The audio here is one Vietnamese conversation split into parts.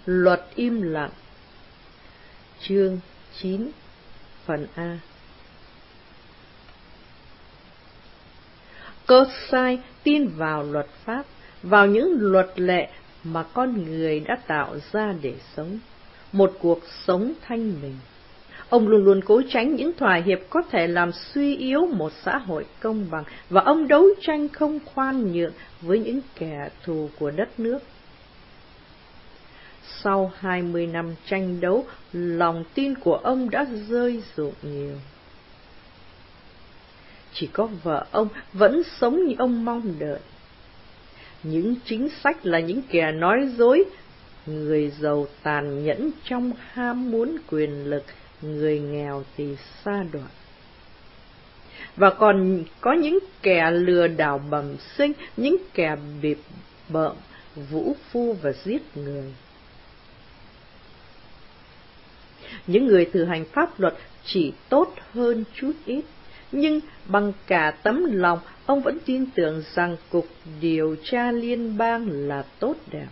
Luật im lặng. Chương 9, phần A. Cossai tin vào luật pháp, vào những luật lệ mà con người đã tạo ra để sống, một cuộc sống thanh bình. Ông luôn luôn cố tránh những thỏa hiệp có thể làm suy yếu một xã hội công bằng, và ông đấu tranh không khoan nhượng với những kẻ thù của đất nước. Sau 20 năm tranh đấu, lòng tin của ông đã rơi rụng nhiều. Chỉ có vợ ông vẫn sống như ông mong đợi. Những chính sách là những kẻ nói dối, người giàu tàn nhẫn trong ham muốn quyền lực, người nghèo thì sa đọa. Và còn có những kẻ lừa đảo bẩm sinh, những kẻ bịp bợm, vũ phu và giết người. Những người thực hành pháp luật chỉ tốt hơn chút ít, nhưng bằng cả tấm lòng, ông vẫn tin tưởng rằng Cục Điều tra Liên bang là tốt đẹp.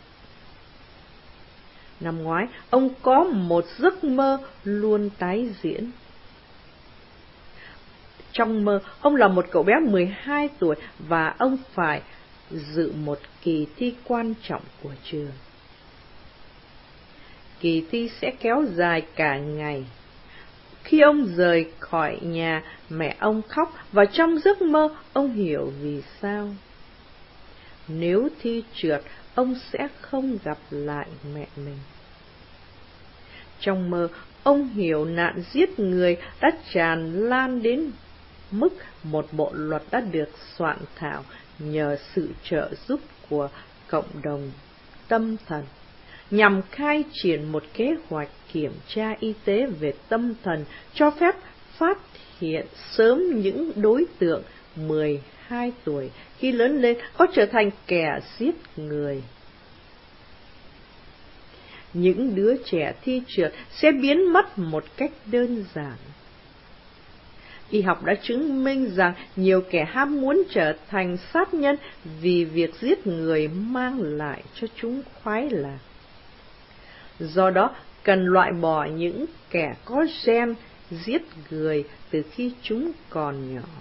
Năm ngoái, ông có một giấc mơ luôn tái diễn. Trong mơ, ông là một cậu bé 12 tuổi và ông phải dự một kỳ thi quan trọng của trường. Kỳ thi sẽ kéo dài cả ngày. Khi ông rời khỏi nhà, mẹ ông khóc, và trong giấc mơ, ông hiểu vì sao. Nếu thi trượt, ông sẽ không gặp lại mẹ mình. Trong mơ, ông hiểu nạn giết người đã tràn lan đến mức một bộ luật đã được soạn thảo nhờ sự trợ giúp của cộng đồng tâm thần, nhằm khai triển một kế hoạch kiểm tra y tế về tâm thần, cho phép phát hiện sớm những đối tượng 12 tuổi khi lớn lên có trở thành kẻ giết người. Những đứa trẻ thi trượt sẽ biến mất một cách đơn giản. Y học đã chứng minh rằng nhiều kẻ ham muốn trở thành sát nhân vì việc giết người mang lại cho chúng khoái lạc. Do đó, cần loại bỏ những kẻ có gen giết người từ khi chúng còn nhỏ.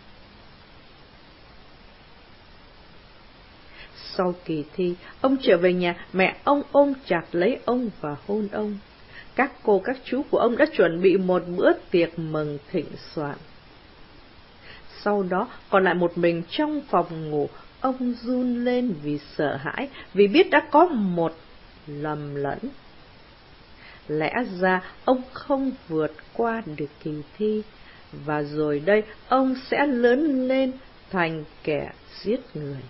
Sau kỳ thi, ông trở về nhà, mẹ ông ôm chặt lấy ông và hôn ông. Các cô các chú của ông đã chuẩn bị một bữa tiệc mừng thịnh soạn. Sau đó, còn lại một mình trong phòng ngủ, ông run lên vì sợ hãi, vì biết đã có một lầm lẫn. Lẽ ra ông không vượt qua được kỳ thi, và rồi đây ông sẽ lớn lên thành kẻ giết người.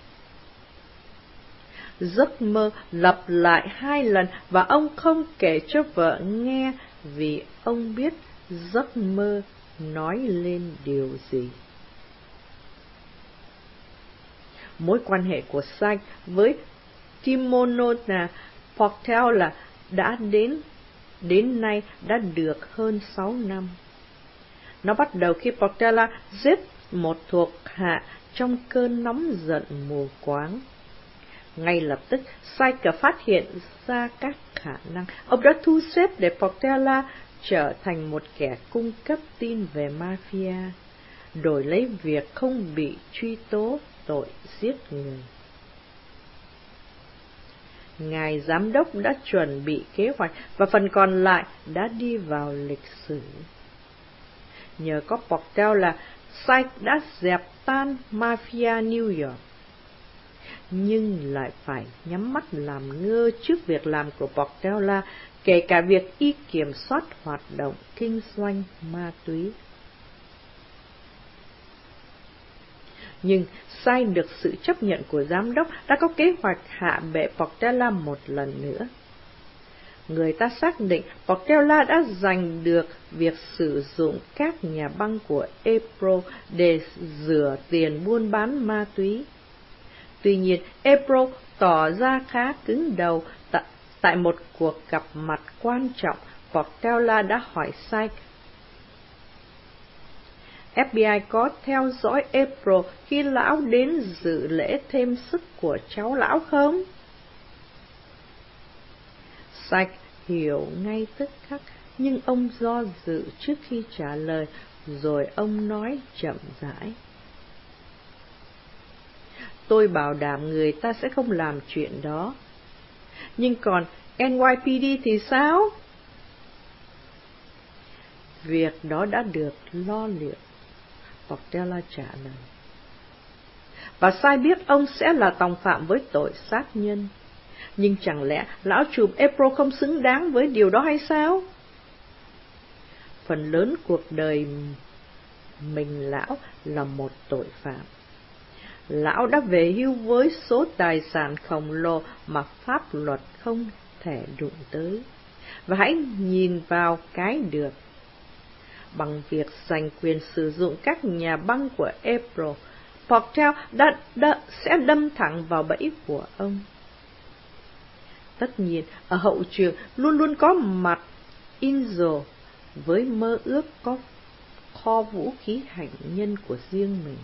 Giấc mơ lặp lại 2 lần và ông không kể cho vợ nghe vì ông biết giấc mơ nói lên điều gì. Mối quan hệ của Sai với Timonona Portela đã đến nay đã được hơn 6 năm. Nó bắt đầu khi Portela giết một thuộc hạ trong cơn nóng giận mù quáng. Ngay lập tức, Saika phát hiện ra các khả năng. Ông đã thu xếp để Portela trở thành một kẻ cung cấp tin về mafia, đổi lấy việc không bị truy tố tội giết người. Ngài giám đốc đã chuẩn bị kế hoạch và phần còn lại đã đi vào lịch sử. Nhờ có Portela, Sai đã dẹp tan mafia New York, nhưng lại phải nhắm mắt làm ngơ trước việc làm của Portela, kể cả việc y kiểm soát hoạt động kinh doanh ma túy. Nhưng Sai được sự chấp nhận của giám đốc đã có kế hoạch hạ bệ Portela một lần nữa. Người ta xác định Portela đã giành được việc sử dụng các nhà băng của April để rửa tiền buôn bán ma túy. Tuy nhiên, April tỏ ra khá cứng đầu. Tại một cuộc gặp mặt quan trọng, Portela đã hỏi Sai: FBI có theo dõi April khi lão đến dự lễ thêm sức của cháu lão không? Sạch hiểu ngay tức khắc, nhưng ông do dự trước khi trả lời, rồi ông nói chậm rãi. Tôi bảo đảm người ta sẽ không làm chuyện đó. Nhưng còn NYPD thì sao? Việc đó đã được lo liệu, Portela trả lời. Và sai biết ông sẽ là tòng phạm với tội sát nhân. Nhưng chẳng lẽ lão trùm April không xứng đáng với điều đó hay sao? Phần lớn cuộc đời mình lão là một tội phạm. Lão đã về hưu với số tài sản khổng lồ mà pháp luật không thể đụng tới. Và hãy nhìn vào cái được. Bằng việc giành quyền sử dụng các nhà băng của April, Portel sẽ đâm thẳng vào bẫy của ông. Tất nhiên, ở hậu trường luôn luôn có mặt Inzo với mơ ước có kho vũ khí hạnh nhân của riêng mình.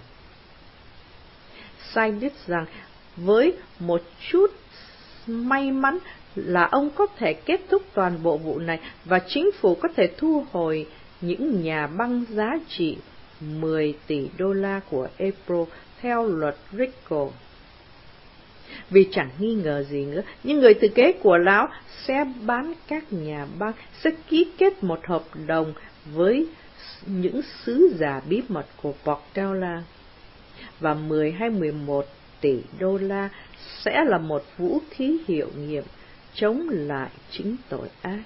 Sai biết rằng với một chút may mắn là ông có thể kết thúc toàn bộ vụ này và chính phủ có thể thu hồi những nhà băng giá trị 10 tỷ đô la của April theo luật RICO. Vì chẳng nghi ngờ gì nữa, những người thừa kế của lão sẽ bán các nhà băng, sẽ ký kết một hợp đồng với những sứ giả bí mật của Portela. Và 10 hay 11 tỷ đô la sẽ là một vũ khí hiệu nghiệm chống lại chính tội ác.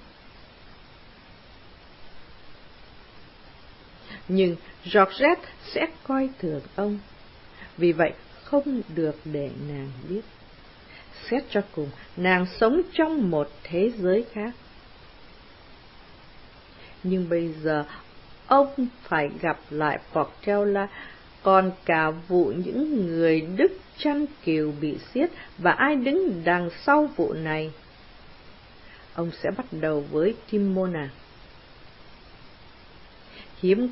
Nhưng Georgette sẽ coi thường ông, vì vậy không được để nàng biết. Xét cho cùng, nàng sống trong một thế giới khác. Nhưng bây giờ, ông phải gặp lại Portela, còn cả vụ những người Đức chăn cừu bị giết và ai đứng đằng sau vụ này. Ông sẽ bắt đầu với Timona. Hiếm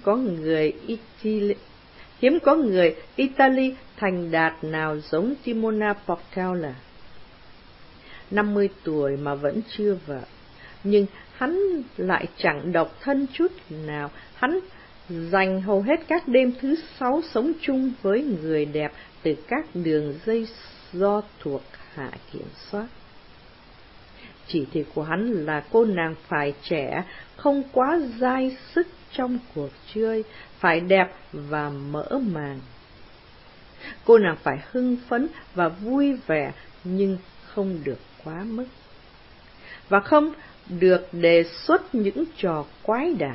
có người Italy thành đạt nào giống Timona Portela. 50 tuổi mà vẫn chưa vợ, nhưng hắn lại chẳng độc thân chút nào. Hắn dành hầu hết các đêm thứ sáu sống chung với người đẹp từ các đường dây do thuộc hạ kiểm soát. Chỉ thị của hắn là cô nàng phải trẻ, không quá dai sức trong cuộc chơi, phải đẹp và mỡ màng. Cô nàng phải hưng phấn và vui vẻ, nhưng không được quá mức. Và không được đề xuất những trò quái đản.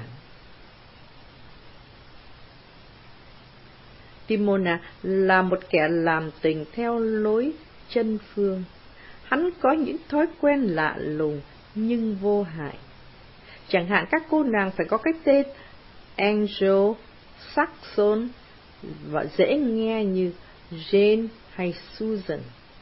Timona là một kẻ làm tình theo lối chân phương. Hắn có những thói quen lạ lùng nhưng vô hại. Chẳng hạn các cô nàng phải có cái tên Angel, Saxon và dễ nghe như Jane hay Susan.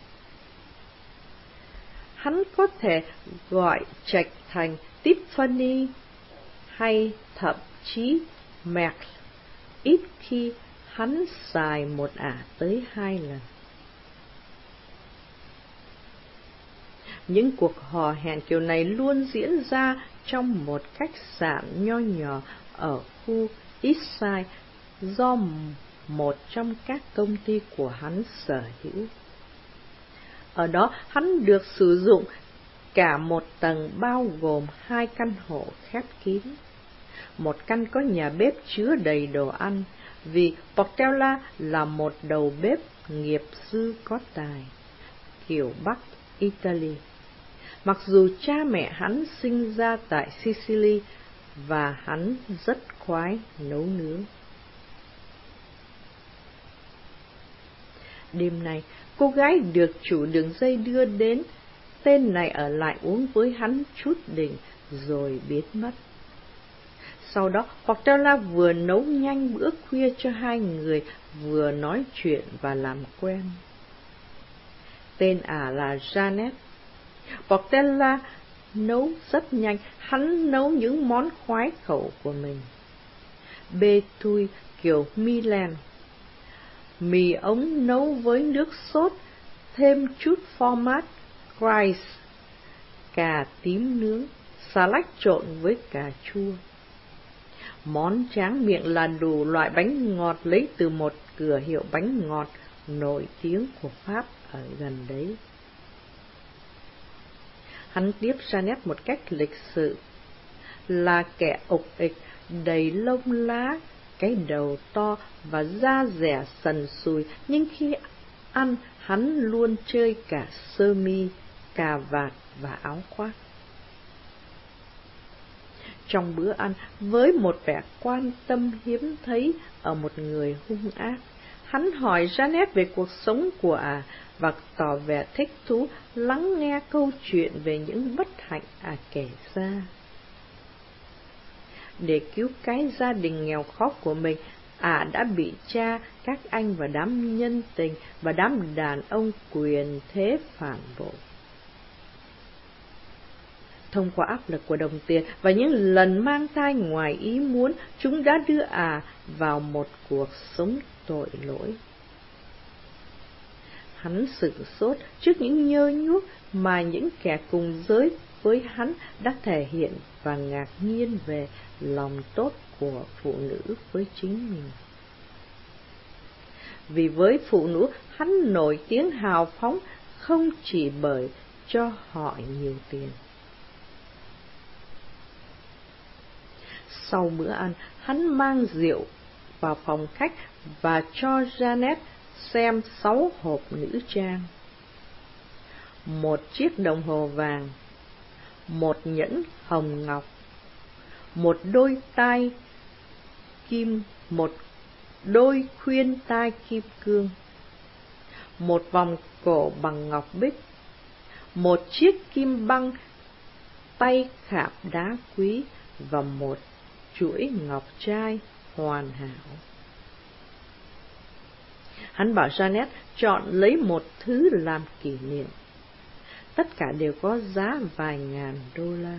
Hắn có thể gọi trạch thành Tiffany hay thậm chí Merle, ít khi hắn xài một ả tới 2 lần. Những cuộc hò hẹn kiểu này luôn diễn ra trong một khách sạn nho nhỏ ở khu Eastside do một trong các công ty của hắn sở hữu. Ở đó hắn được sử dụng cả một tầng bao gồm 2 căn hộ khép kín. Một căn có nhà bếp chứa đầy đồ ăn, vì Portela là một đầu bếp nghiệp dư có tài, kiểu Bắc Italy. Mặc dù cha mẹ hắn sinh ra tại Sicily và hắn rất khoái nấu nướng. Đêm nay, cô gái được chủ đường dây đưa đến, tên này ở lại uống với hắn chút đỉnh rồi biến mất. Sau đó, Portela vừa nấu nhanh bữa khuya cho 2 người, vừa nói chuyện và làm quen. Tên ả là Janet. Portela nấu rất nhanh, hắn nấu những món khoái khẩu của mình. Bê thui kiểu Milan. Mì ống nấu với nước sốt, thêm chút format Christ, cà tím nướng, xà lách trộn với cà chua. Món tráng miệng là đủ loại bánh ngọt lấy từ một cửa hiệu bánh ngọt nổi tiếng của Pháp ở gần đấy. Hắn tiếp Janet một cách lịch sự, là kẻ ục ịch, đầy lông lá, cái đầu to và da dẻ sần sùi, nhưng khi ăn hắn luôn chơi cả sơ mi, cà vạt và áo khoác. Trong bữa ăn, với một vẻ quan tâm hiếm thấy ở một người hung ác, hắn hỏi Janet về cuộc sống của và tỏ vẻ thích thú lắng nghe câu chuyện về những bất hạnh kể ra. Để cứu cái gia đình nghèo khó của mình, đã bị cha, các anh và đám nhân tình và đám đàn ông quyền thế phản bội. Thông qua áp lực của đồng tiền và những lần mang thai ngoài ý muốn, chúng đã đưa vào một cuộc sống tội lỗi. Hắn sửng sốt trước những nhơ nhuốc mà những kẻ cùng giới với hắn đã thể hiện và ngạc nhiên về lòng tốt của phụ nữ với chính mình. Vì với phụ nữ, hắn nổi tiếng hào phóng không chỉ bởi cho họ nhiều tiền. Sau bữa ăn, hắn mang rượu vào phòng khách và cho Janet xem 6 hộp nữ trang, một chiếc đồng hồ vàng, một nhẫn hồng ngọc, một đôi khuyên tai kim cương, một vòng cổ bằng ngọc bích, một chiếc kim băng tay khảm đá quý và một chuỗi ngọc trai hoàn hảo. Hắn bảo Janet chọn lấy một thứ làm kỷ niệm. Tất cả đều có giá vài ngàn đô la.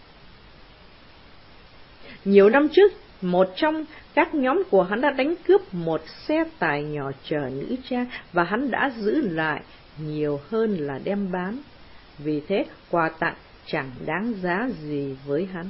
Nhiều năm trước, một trong các nhóm của hắn đã đánh cướp một xe tải nhỏ chở nữ trang và hắn đã giữ lại nhiều hơn là đem bán. Vì thế, quà tặng chẳng đáng giá gì với hắn.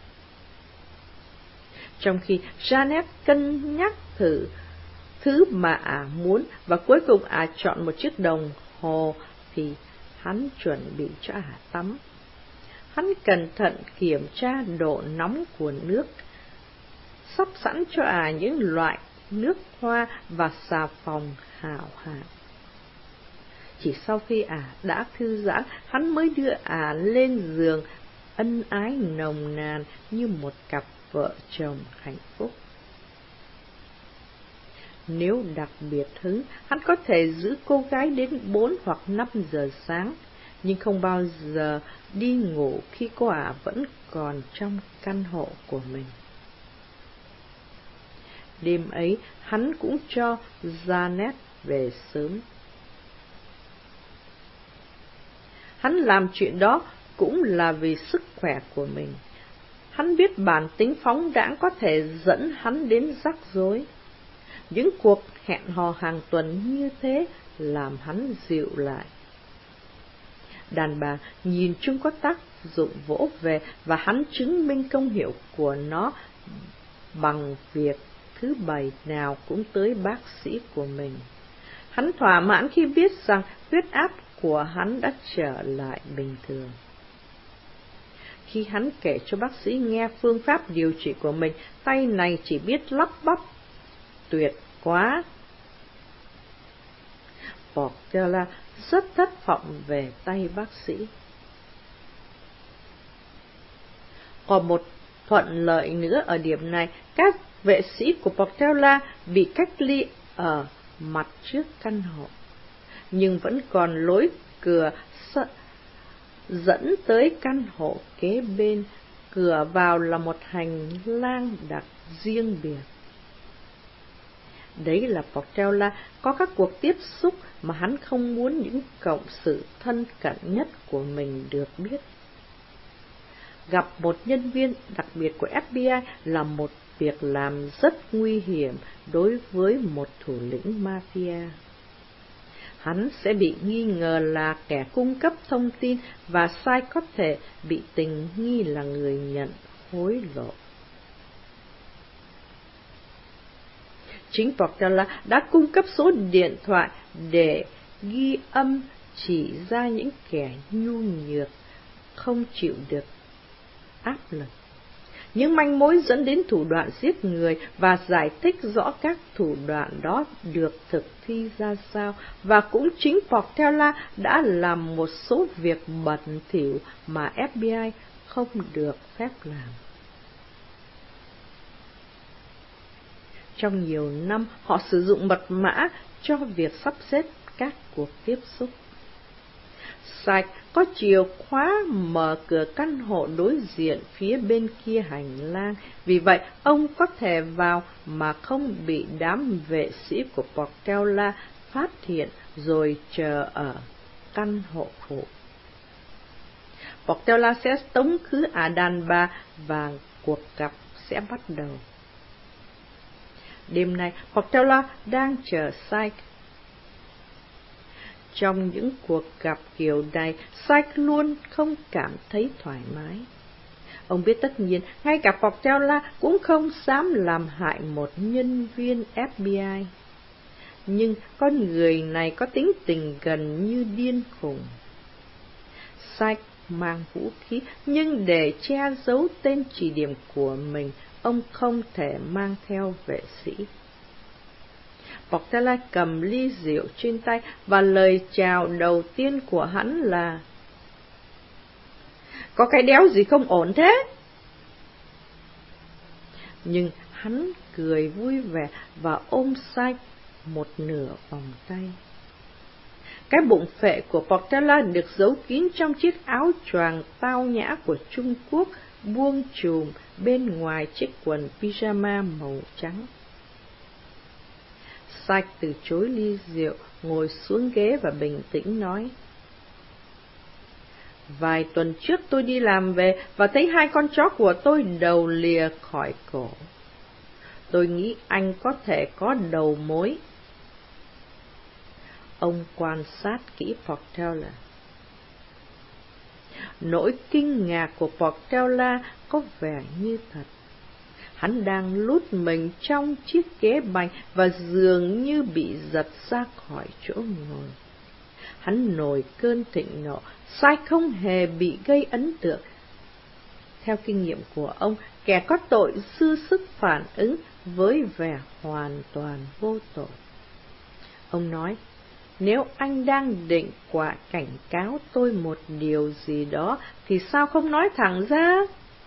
Trong khi Janet cân nhắc thử thứ mà muốn và cuối cùng chọn một chiếc đồng hồ thì hắn chuẩn bị cho tắm. Hắn cẩn thận kiểm tra độ nóng của nước, sắp sẵn cho những loại nước hoa và xà phòng hảo hạng. Chỉ sau khi đã thư giãn, hắn mới đưa lên giường ân ái nồng nàn như một cặp vợ chồng hạnh phúc. Nếu đặc biệt hứng, hắn có thể giữ cô gái đến 4 hoặc 5 giờ sáng, nhưng không bao giờ đi ngủ khi cô vẫn còn trong căn hộ của mình. Đêm ấy, hắn cũng cho Janet về sớm. Hắn làm chuyện đó cũng là vì sức khỏe của mình. Hắn biết bản tính phóng đãng có thể dẫn hắn đến rắc rối. Những cuộc hẹn hò hàng tuần như thế làm hắn dịu lại. Đàn bà nhìn chung có tác dụng vỗ về và hắn chứng minh công hiệu của nó bằng việc thứ Bảy nào cũng tới bác sĩ của mình. Hắn thỏa mãn khi biết rằng huyết áp của hắn đã trở lại bình thường. Khi hắn kể cho bác sĩ nghe phương pháp điều trị của mình, tay này chỉ biết lắp bắp: tuyệt quá! Portela rất thất vọng về tay bác sĩ. Còn một thuận lợi nữa ở điểm này, các vệ sĩ của Portela bị cách ly ở mặt trước căn hộ, nhưng vẫn còn lối cửa dẫn tới căn hộ kế bên. Cửa vào là một hành lang đặc riêng biệt. Đấy là Portela có các cuộc tiếp xúc mà hắn không muốn những cộng sự thân cận nhất của mình được biết. Gặp một nhân viên đặc biệt của FBI là một việc làm rất nguy hiểm đối với một thủ lĩnh mafia. hắn sẽ bị nghi ngờ là kẻ cung cấp thông tin và Sai có thể bị tình nghi là người nhận hối lộ. Chính Portela đã cung cấp số điện thoại để ghi âm chỉ ra những kẻ nhu nhược, không chịu được áp lực. Những manh mối dẫn đến thủ đoạn giết người và giải thích rõ các thủ đoạn đó được thực thi ra sao, và cũng chính Portela đã làm một số việc bẩn thỉu mà FBI không được phép làm. Trong nhiều năm, họ sử dụng mật mã cho việc sắp xếp các cuộc tiếp xúc. Sạch có chìa khóa mở cửa căn hộ đối diện phía bên kia hành lang, vì vậy ông có thể vào mà không bị đám vệ sĩ của Portela phát hiện rồi chờ ở căn hộ phụ. Portela sẽ tống khứ ả đàn bà và cuộc gặp sẽ bắt đầu. Đêm nay, Portela đang chờ Sykes. Trong những cuộc gặp kiểu này, Sykes luôn không cảm thấy thoải mái. Ông biết tất nhiên, ngay cả Portela cũng không dám làm hại một nhân viên FBI. Nhưng con người này có tính tình gần như điên khùng. Sykes mang vũ khí, nhưng để che giấu tên chỉ điểm của mình, ông không thể mang theo vệ sĩ. Portela cầm ly rượu trên tay và lời chào đầu tiên của hắn là: "Có cái đéo gì không ổn thế?" Nhưng hắn cười vui vẻ và ôm Sykes một nửa vòng tay. Cái bụng phệ của Portela được giấu kín trong chiếc áo choàng tao nhã của Trung Quốc, buông trùm bên ngoài chiếc quần pyjama màu trắng. Sykes từ chối ly rượu, ngồi xuống ghế và bình tĩnh nói: "Vài tuần trước tôi đi làm về và thấy hai con chó của tôi đầu lìa khỏi cổ. Tôi nghĩ anh có thể có đầu mối." Ông quan sát kỹ Portela. Nỗi kinh ngạc của Portela có vẻ như thật. Hắn đang lút mình trong chiếc ghế bành và dường như bị giật ra khỏi chỗ ngồi. Hắn nổi cơn thịnh nộ. Sykes không hề bị gây ấn tượng. Theo kinh nghiệm của ông, kẻ có tội dư sức phản ứng với vẻ hoàn toàn vô tội. Ông nói: "Nếu anh đang định cảnh cáo tôi một điều gì đó, thì sao không nói thẳng ra?"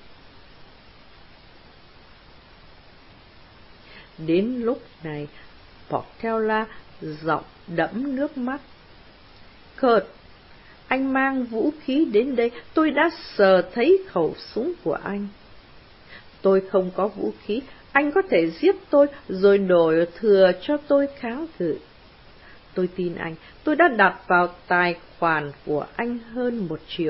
Đến lúc này, Portela giọng đẫm nước mắt: "Kurt, anh mang vũ khí đến đây, tôi đã sờ thấy khẩu súng của anh. Tôi không có vũ khí, anh có thể giết tôi rồi đổi thừa cho tôi kháng cự. Tôi tin anh, tôi đã đặt vào tài khoản của anh hơn $1 triệu.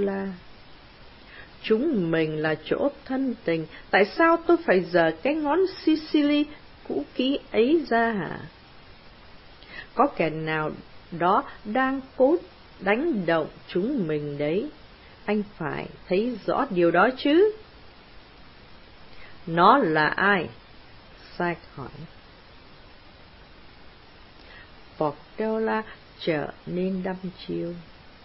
Chúng mình là chỗ thân tình, tại sao tôi phải giở cái ngón Sicily cũ kỹ ấy ra hả? Có kẻ nào đó đang cố đánh động chúng mình đấy. Anh phải thấy rõ điều đó chứ." "Nó là ai?" Sykes hỏi. Portela trở nên đăm chiêu.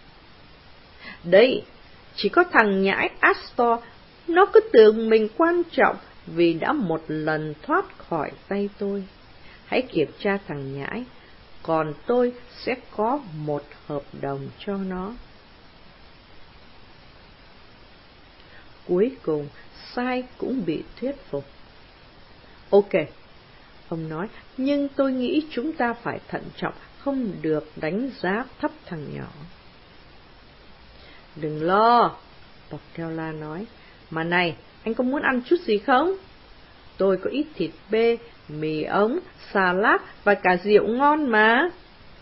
"Đấy, chỉ có thằng nhãi Astor, nó cứ tưởng mình quan trọng vì đã một lần thoát khỏi tay tôi. Hãy kiểm tra thằng nhãi, còn tôi sẽ có một hợp đồng cho nó." Cuối cùng, Sai cũng bị thuyết phục. "Ok," ông nói, "nhưng tôi nghĩ chúng ta phải thận trọng, không được đánh giá thấp thằng nhỏ." "Đừng lo," Portela nói. "Mà này, anh có muốn ăn chút gì không? Tôi có ít thịt bê, mì ống, salad và cả rượu ngon mà."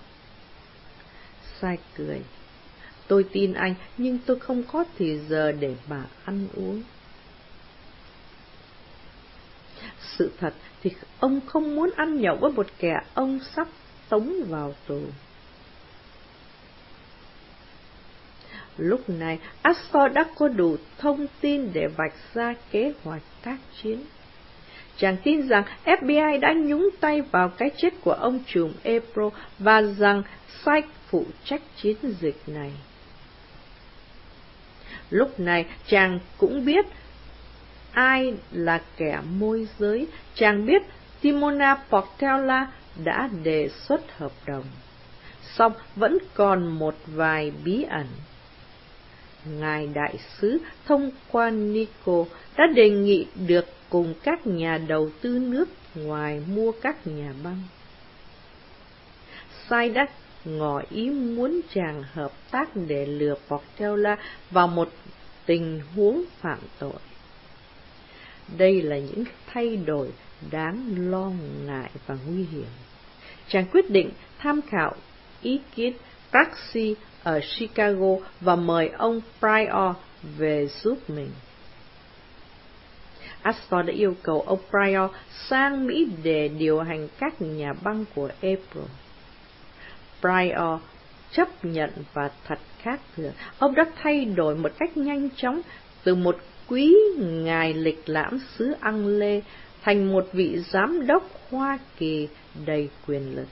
Sai cười. "Tôi tin anh, nhưng tôi không có thì giờ để mà ăn uống." Sự thật thì ông không muốn ăn nhậu với một kẻ ông sắp tống vào tù. Lúc này, Astor đã có đủ thông tin để vạch ra kế hoạch tác chiến. Chàng tin rằng FBI đã nhúng tay vào cái chết của ông trùm April và rằng Sykes phụ trách chiến dịch này. Lúc này, chàng cũng biết ai là kẻ môi giới. Chàng biết Timona Portela đã đề xuất hợp đồng. Song vẫn còn một vài bí ẩn. Ngài đại sứ thông qua Nico đã đề nghị được cùng các nhà đầu tư nước ngoài mua các nhà băng. Sykes đã ngỏ ý muốn chàng hợp tác để lừa Portela vào một tình huống phạm tội. Đây là những thay đổi đáng lo ngại và nguy hiểm. Chàng quyết định tham khảo ý kiến Craxi ở Chicago và mời ông Pryor về giúp mình. Astor đã yêu cầu ông Pryor sang Mỹ để điều hành các nhà băng của April. Pryor chấp nhận và thật khác thường. Ông đã thay đổi một cách nhanh chóng từ một quý ngài lịch lãm xứ Ăng Lê thành một vị giám đốc Hoa Kỳ đầy quyền lực.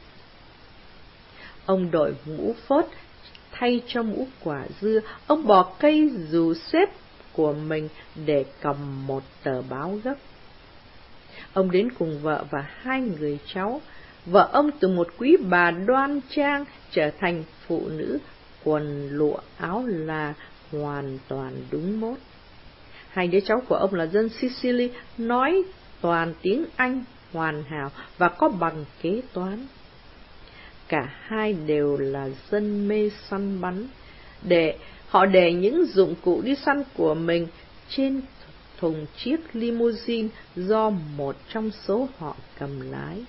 Ông đội mũ phớt thay cho mũ quả dưa, ông bỏ cây dù xếp của mình để cầm một tờ báo gấp. Ông đến cùng vợ và 2 người cháu. Vợ ông từ một quý bà đoan trang trở thành phụ nữ quần lụa áo là hoàn toàn đúng mốt. 2 đứa cháu của ông là dân Sicily, nói toàn tiếng Anh hoàn hảo và có bằng kế toán. Cả 2 đều là dân mê săn bắn. Họ để những dụng cụ đi săn của mình trên thùng chiếc limousine do một trong số họ cầm lái.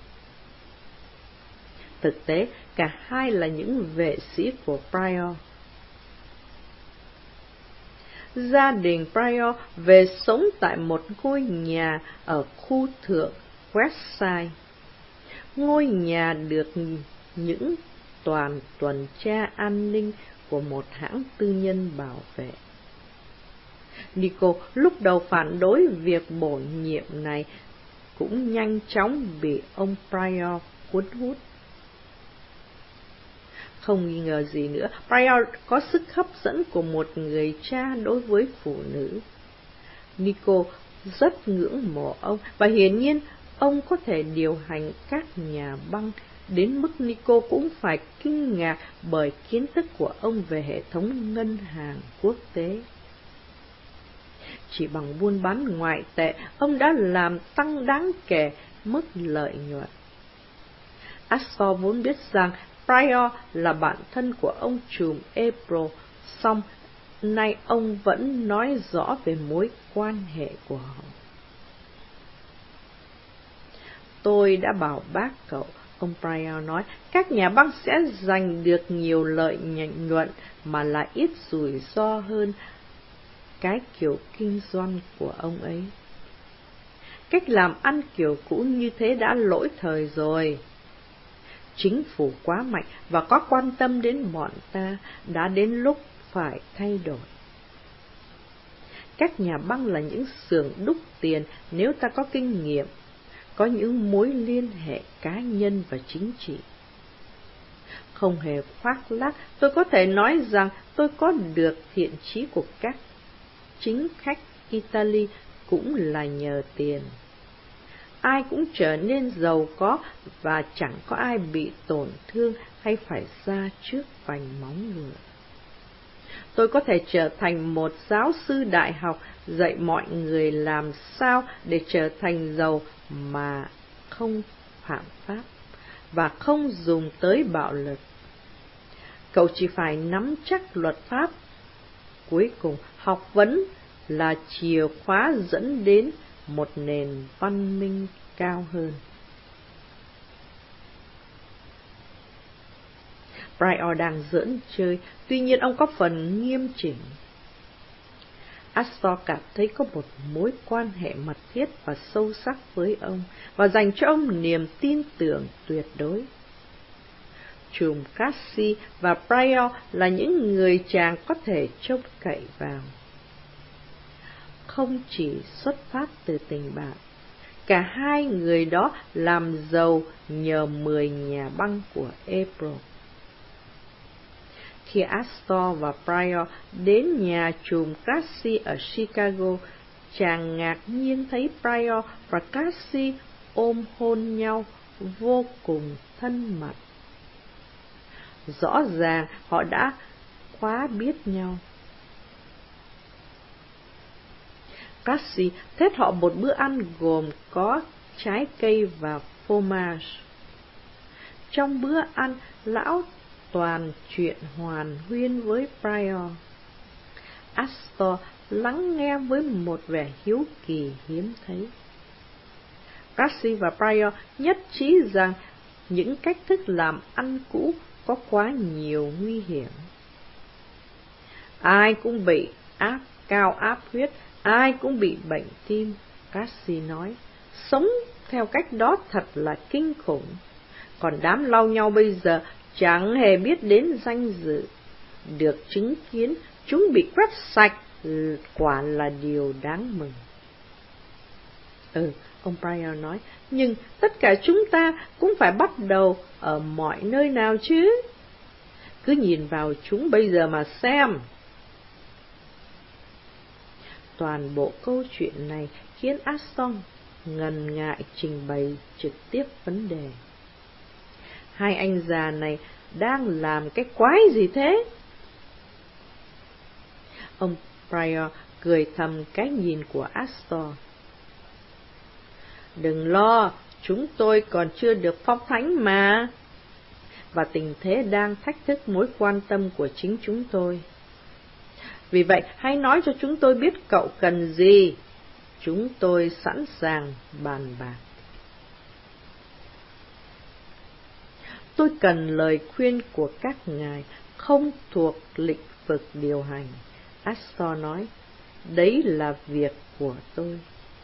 Thực tế, cả 2 là những vệ sĩ của Pryor. Gia đình Pryor về sống tại một ngôi nhà ở khu thượng Westside. Ngôi nhà được những toàn tuần tra an ninh của một hãng tư nhân bảo vệ. Nico lúc đầu phản đối việc bổ nhiệm này, cũng nhanh chóng bị ông Pryor cuốn hút. Không nghi ngờ gì nữa, Pryor có sức hấp dẫn của một người cha đối với phụ nữ. Nico rất ngưỡng mộ ông, và hiển nhiên ông có thể điều hành các nhà băng, đến mức Nico cũng phải kinh ngạc bởi kiến thức của ông về hệ thống ngân hàng quốc tế. Chỉ bằng buôn bán ngoại tệ, ông đã làm tăng đáng kể mức lợi nhuận. Astor vốn biết rằng Pryor là bạn thân của ông trùm April, song nay ông vẫn nói rõ về mối quan hệ của họ. Tôi đã bảo bác cậu, ông Pryor nói, các nhà băng sẽ giành được nhiều lợi nhuận mà lại ít rủi ro hơn cái kiểu kinh doanh của ông ấy. Cách làm ăn kiểu cũ như thế đã lỗi thời rồi. Chính phủ quá mạnh và có quan tâm đến bọn ta, đã đến lúc phải thay đổi. Các nhà băng là những xưởng đúc tiền nếu ta có kinh nghiệm, có những mối liên hệ cá nhân và chính trị. Không hề khoác lác, tôi có thể nói rằng tôi có được thiện chí của các chính khách Italy cũng là nhờ tiền. Ai cũng trở nên giàu có và chẳng có ai bị tổn thương hay phải ra trước vành móng ngựa. Tôi có thể trở thành một giáo sư đại học, dạy mọi người làm sao để trở thành giàu mà không phạm pháp và không dùng tới bạo lực. Cậu chỉ phải nắm chắc luật pháp. Cuối cùng, học vấn là chìa khóa dẫn đến một nền văn minh cao hơn. Pryor đang giỡn chơi, tuy nhiên ông có phần nghiêm chỉnh. Astor cảm thấy có một mối quan hệ mật thiết và sâu sắc với ông, và dành cho ông niềm tin tưởng tuyệt đối. trùm Cassie và Pryor là những người chàng có thể trông cậy vào. Không chỉ xuất phát từ tình bạn, cả hai người đó làm giàu nhờ 10 nhà băng của April. Khi Astor và Pryor đến nhà trùm Cassie ở Chicago, chàng ngạc nhiên thấy Pryor và Cassie ôm hôn nhau vô cùng thân mật. Rõ ràng họ đã quá biết nhau. Cassie thết họ một bữa ăn gồm có trái cây và fromage. Trong bữa ăn, lão toàn chuyện hoàn huyên với Pryor. Astor lắng nghe với một vẻ hiếu kỳ hiếm thấy. Cassie và Pryor nhất trí rằng những cách thức làm ăn cũ có quá nhiều nguy hiểm. Ai cũng bị cao áp huyết, ai cũng bị bệnh tim, Cassie nói. Sống theo cách đó thật là kinh khủng. Còn đám lau nhau bây giờ chẳng hề biết đến danh dự. Được chứng kiến chúng bị quét sạch quả là điều đáng mừng. Ông Pryor nói, nhưng tất cả chúng ta cũng phải bắt đầu ở mọi nơi nào chứ. Cứ nhìn vào chúng bây giờ mà xem. Toàn bộ câu chuyện này khiến Astor ngần ngại trình bày trực tiếp vấn đề. Hai anh già này đang làm cái quái gì thế? Ông Pryor cười thầm cái nhìn của Astor. Đừng lo, chúng tôi còn chưa được phong thánh mà. Và tình thế đang thách thức mối quan tâm của chính chúng tôi. Vì vậy, hãy nói cho chúng tôi biết cậu cần gì. Chúng tôi sẵn sàng bàn bạc. Tôi cần lời khuyên của các ngài không thuộc lĩnh vực điều hành. Astor nói, đấy là việc của tôi.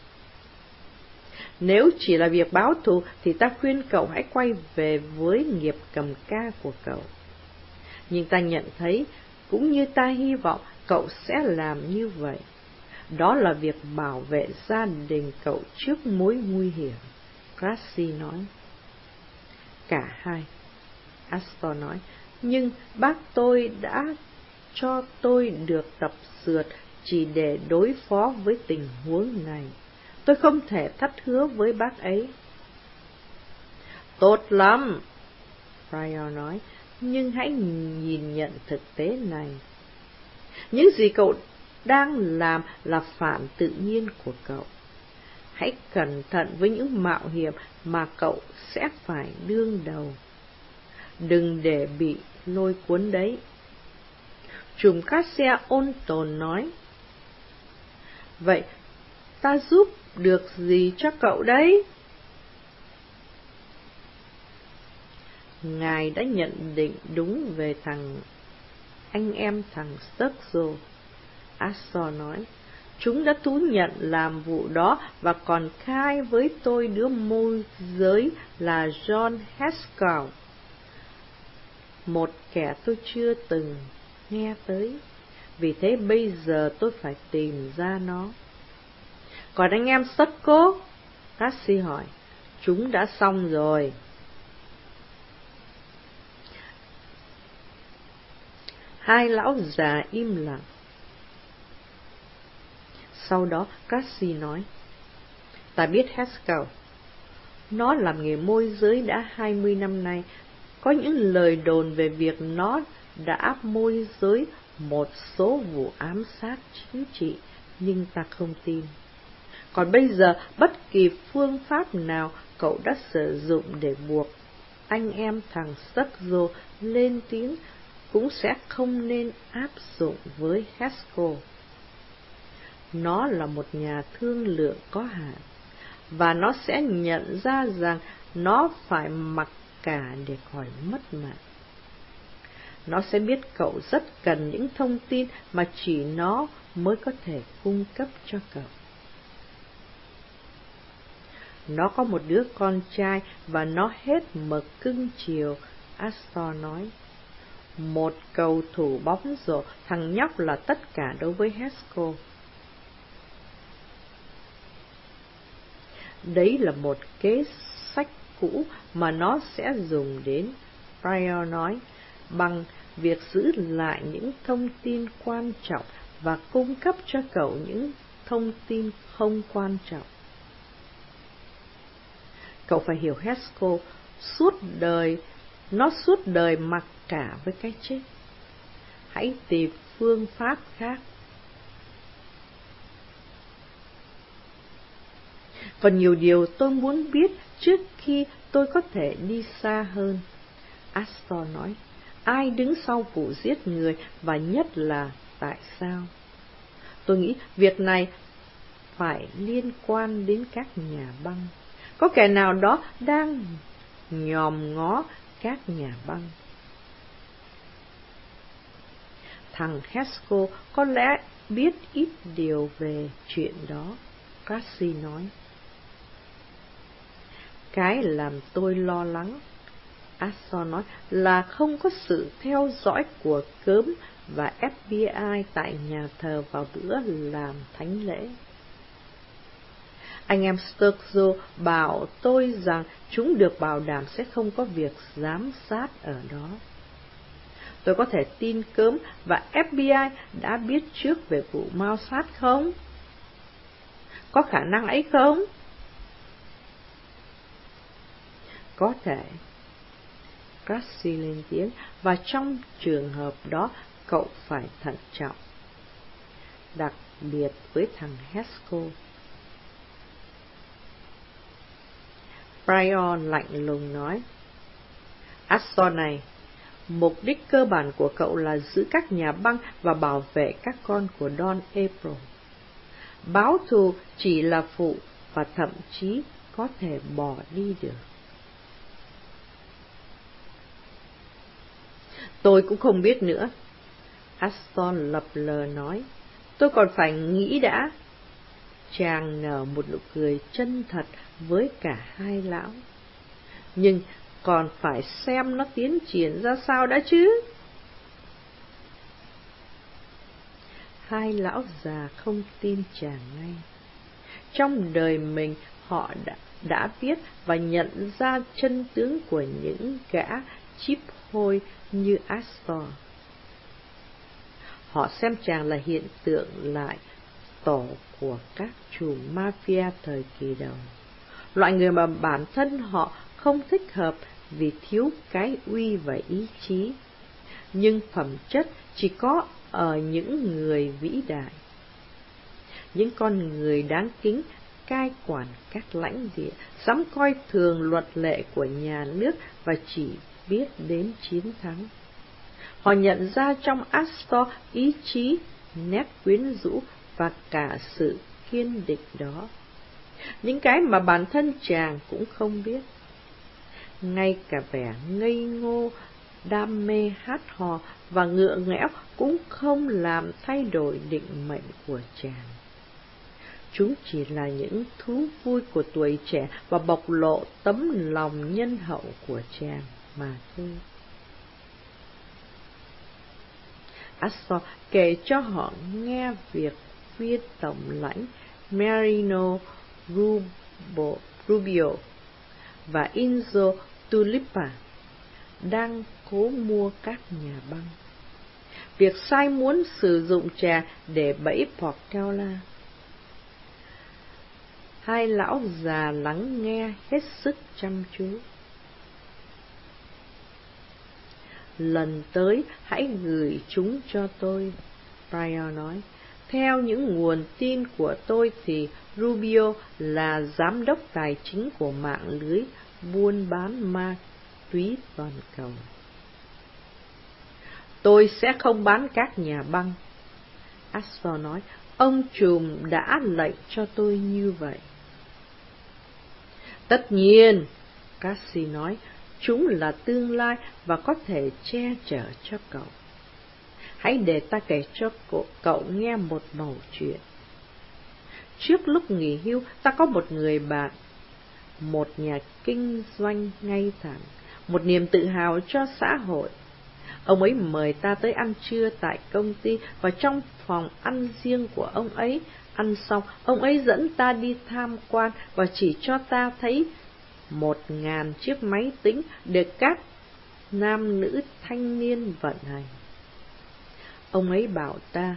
Nếu chỉ là việc báo thù thì ta khuyên cậu hãy quay về với nghiệp cầm ca của cậu. Nhưng ta nhận thấy, cũng như ta hy vọng, cậu sẽ làm như vậy. Đó là việc bảo vệ gia đình cậu trước mối nguy hiểm, Cassie nói. Cả hai, Astor nói, nhưng bác tôi đã cho tôi được tập sượt chỉ để đối phó với tình huống này. Tôi không thể thất hứa với bác ấy. Tốt lắm, Pryor nói, nhưng hãy nhìn nhận thực tế này. Những gì cậu đang làm là phản tự nhiên của cậu. Hãy cẩn thận với những mạo hiểm mà cậu sẽ phải đương đầu. Đừng để bị lôi cuốn đấy. Trùm Cassia ôn tồn nói. Vậy ta giúp được gì cho cậu đấy? Ngài đã nhận định đúng về anh em thằng Sturgill. Astor nói, chúng đã thú nhận làm vụ đó và còn khai với tôi đứa môi giới là John Haskell, một kẻ tôi chưa từng nghe tới. Vì thế bây giờ tôi phải tìm ra nó. Còn anh em Sturgill? Cassie hỏi. Chúng đã xong rồi. Hai lão già im lặng. Sau đó Cassie nói, ta biết Haskell. Nó làm nghề môi giới đã 20 năm nay. Có những lời đồn về việc nó đã môi giới một số vụ ám sát chính trị, nhưng ta không tin. Còn bây giờ, bất kỳ phương pháp nào cậu đã sử dụng để buộc anh em thằng Sturgill lên tiếng cũng sẽ không nên áp dụng với Haskell. Nó là một nhà thương lượng có hạn, và nó sẽ nhận ra rằng nó phải mặc cả để khỏi mất mạng. Nó sẽ biết cậu rất cần những thông tin mà chỉ nó mới có thể cung cấp cho cậu. Nó có một đứa con trai và nó hết mực cưng chiều Astor nói. Một cầu thủ bóng rổ, thằng nhóc là tất cả đối với Haskell. Đấy là một kế sách cũ mà nó sẽ dùng đến, Pryor nói, bằng việc giữ lại những thông tin quan trọng và cung cấp cho cậu những thông tin không quan trọng. Cậu phải hiểu Haskell suốt đời mặc cả với cái chết. Hãy tìm phương pháp khác. Còn nhiều điều tôi muốn biết trước khi tôi có thể đi xa hơn. Astor nói, ai đứng sau vụ giết người và nhất là tại sao? Tôi nghĩ việc này phải liên quan đến các nhà băng. Có kẻ nào đó đang nhòm ngó các nhà băng. Thằng Haskell có lẽ biết ít điều về chuyện đó, Cassie nói. Cái làm tôi lo lắng, Astor nói, là không có sự theo dõi của cớm và FBI tại nhà thờ vào bữa làm thánh lễ. Anh em Sturgill bảo tôi rằng chúng được bảo đảm sẽ không có việc giám sát ở đó. Tôi có thể tin cớm và FBI đã biết trước về vụ mao sát không? Có khả năng ấy không? Có thể. Cassie lên tiếng, và trong trường hợp đó cậu phải thận trọng. Đặc biệt với thằng Haskell. Pryor lạnh lùng nói, Astor này, mục đích cơ bản của cậu là giữ các nhà băng và bảo vệ các con của Don April. Báo thù chỉ là phụ và thậm chí có thể bỏ đi được. Tôi cũng không biết nữa, Astor lập lờ nói. Tôi còn phải nghĩ đã. Chàng nở một nụ cười chân thật với cả hai lão. Nhưng còn phải xem nó tiến triển ra sao đã chứ. Hai lão già không tin chàng ngay. Trong đời mình họ đã biết và nhận ra chân tướng của những gã chíp hôi như Astor. Họ xem chàng là hiện tượng lại tổ của các chùm mafia thời kỳ đầu. Loại người mà bản thân họ không thích hợp vì thiếu cái uy và ý chí. Nhưng phẩm chất chỉ có ở những người vĩ đại. Những con người đáng kính cai quản các lãnh địa, dám coi thường luật lệ của nhà nước và chỉ biết đến chiến thắng. Họ nhận ra trong Astor ý chí, nét quyến rũ và cả sự kiên định đó. Những cái mà bản thân chàng cũng không biết. Ngay cả vẻ ngây ngô, đam mê hát hò và ngựa nghẽo cũng không làm thay đổi định mệnh của chàng. Chúng chỉ là những thú vui của tuổi trẻ và bộc lộ tấm lòng nhân hậu của chàng mà thôi. Astor kể cho họ nghe việc viên tổng lãnh Marino Rubio và Enzo Tulipa đang cố mua các nhà băng. Việc sai muốn sử dụng trà để bẫy Portela. Hai lão già lắng nghe hết sức chăm chú. Lần tới hãy gửi chúng cho tôi, Pryor nói. Theo những nguồn tin của tôi thì Rubio là giám đốc tài chính của mạng lưới buôn bán ma túy toàn cầu. Tôi sẽ không bán các nhà băng, Astor nói. Ông trùm đã lệnh cho tôi như vậy. Tất nhiên, Cassie nói, chúng là tương lai và có thể che chở cho cậu. Hãy để ta kể cho cậu nghe một mẩu chuyện. Trước lúc nghỉ hưu, ta có một người bạn, một nhà kinh doanh ngay thẳng, một niềm tự hào cho xã hội. Ông ấy mời ta tới ăn trưa tại công ty và trong phòng ăn riêng của ông ấy. Ăn xong, ông ấy dẫn ta đi tham quan và chỉ cho ta thấy 1.000 chiếc máy tính được các nam nữ thanh niên vận hành. Ông ấy bảo ta,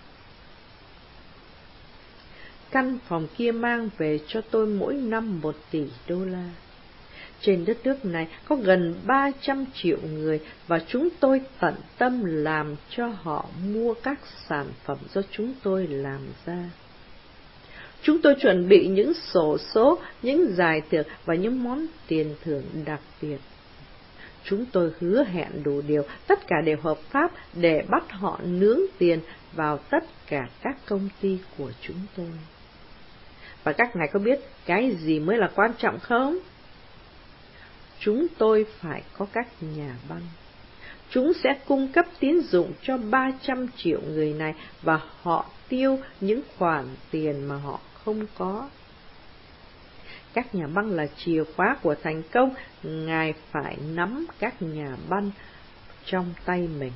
căn phòng kia mang về cho tôi mỗi năm 1 tỷ đô la. Trên đất nước này có gần 300 triệu người và chúng tôi tận tâm làm cho họ mua các sản phẩm do chúng tôi làm ra. Chúng tôi chuẩn bị những xổ số, những giải thưởng và những món tiền thưởng đặc biệt. Chúng tôi hứa hẹn đủ điều, tất cả đều hợp pháp để bắt họ nướng tiền vào tất cả các công ty của chúng tôi. Và các ngài có biết cái gì mới là quan trọng không? Chúng tôi phải có các nhà băng. Chúng sẽ cung cấp tín dụng cho 300 triệu người này và họ tiêu những khoản tiền mà họ không có. Các nhà băng là chìa khóa của thành công, ngài phải nắm các nhà băng trong tay mình.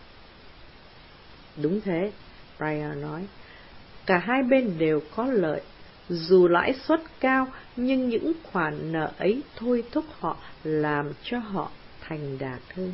Đúng thế, Brian nói, cả hai bên đều có lợi. Dù lãi suất cao, nhưng những khoản nợ ấy thôi thúc họ, làm cho họ thành đạt hơn.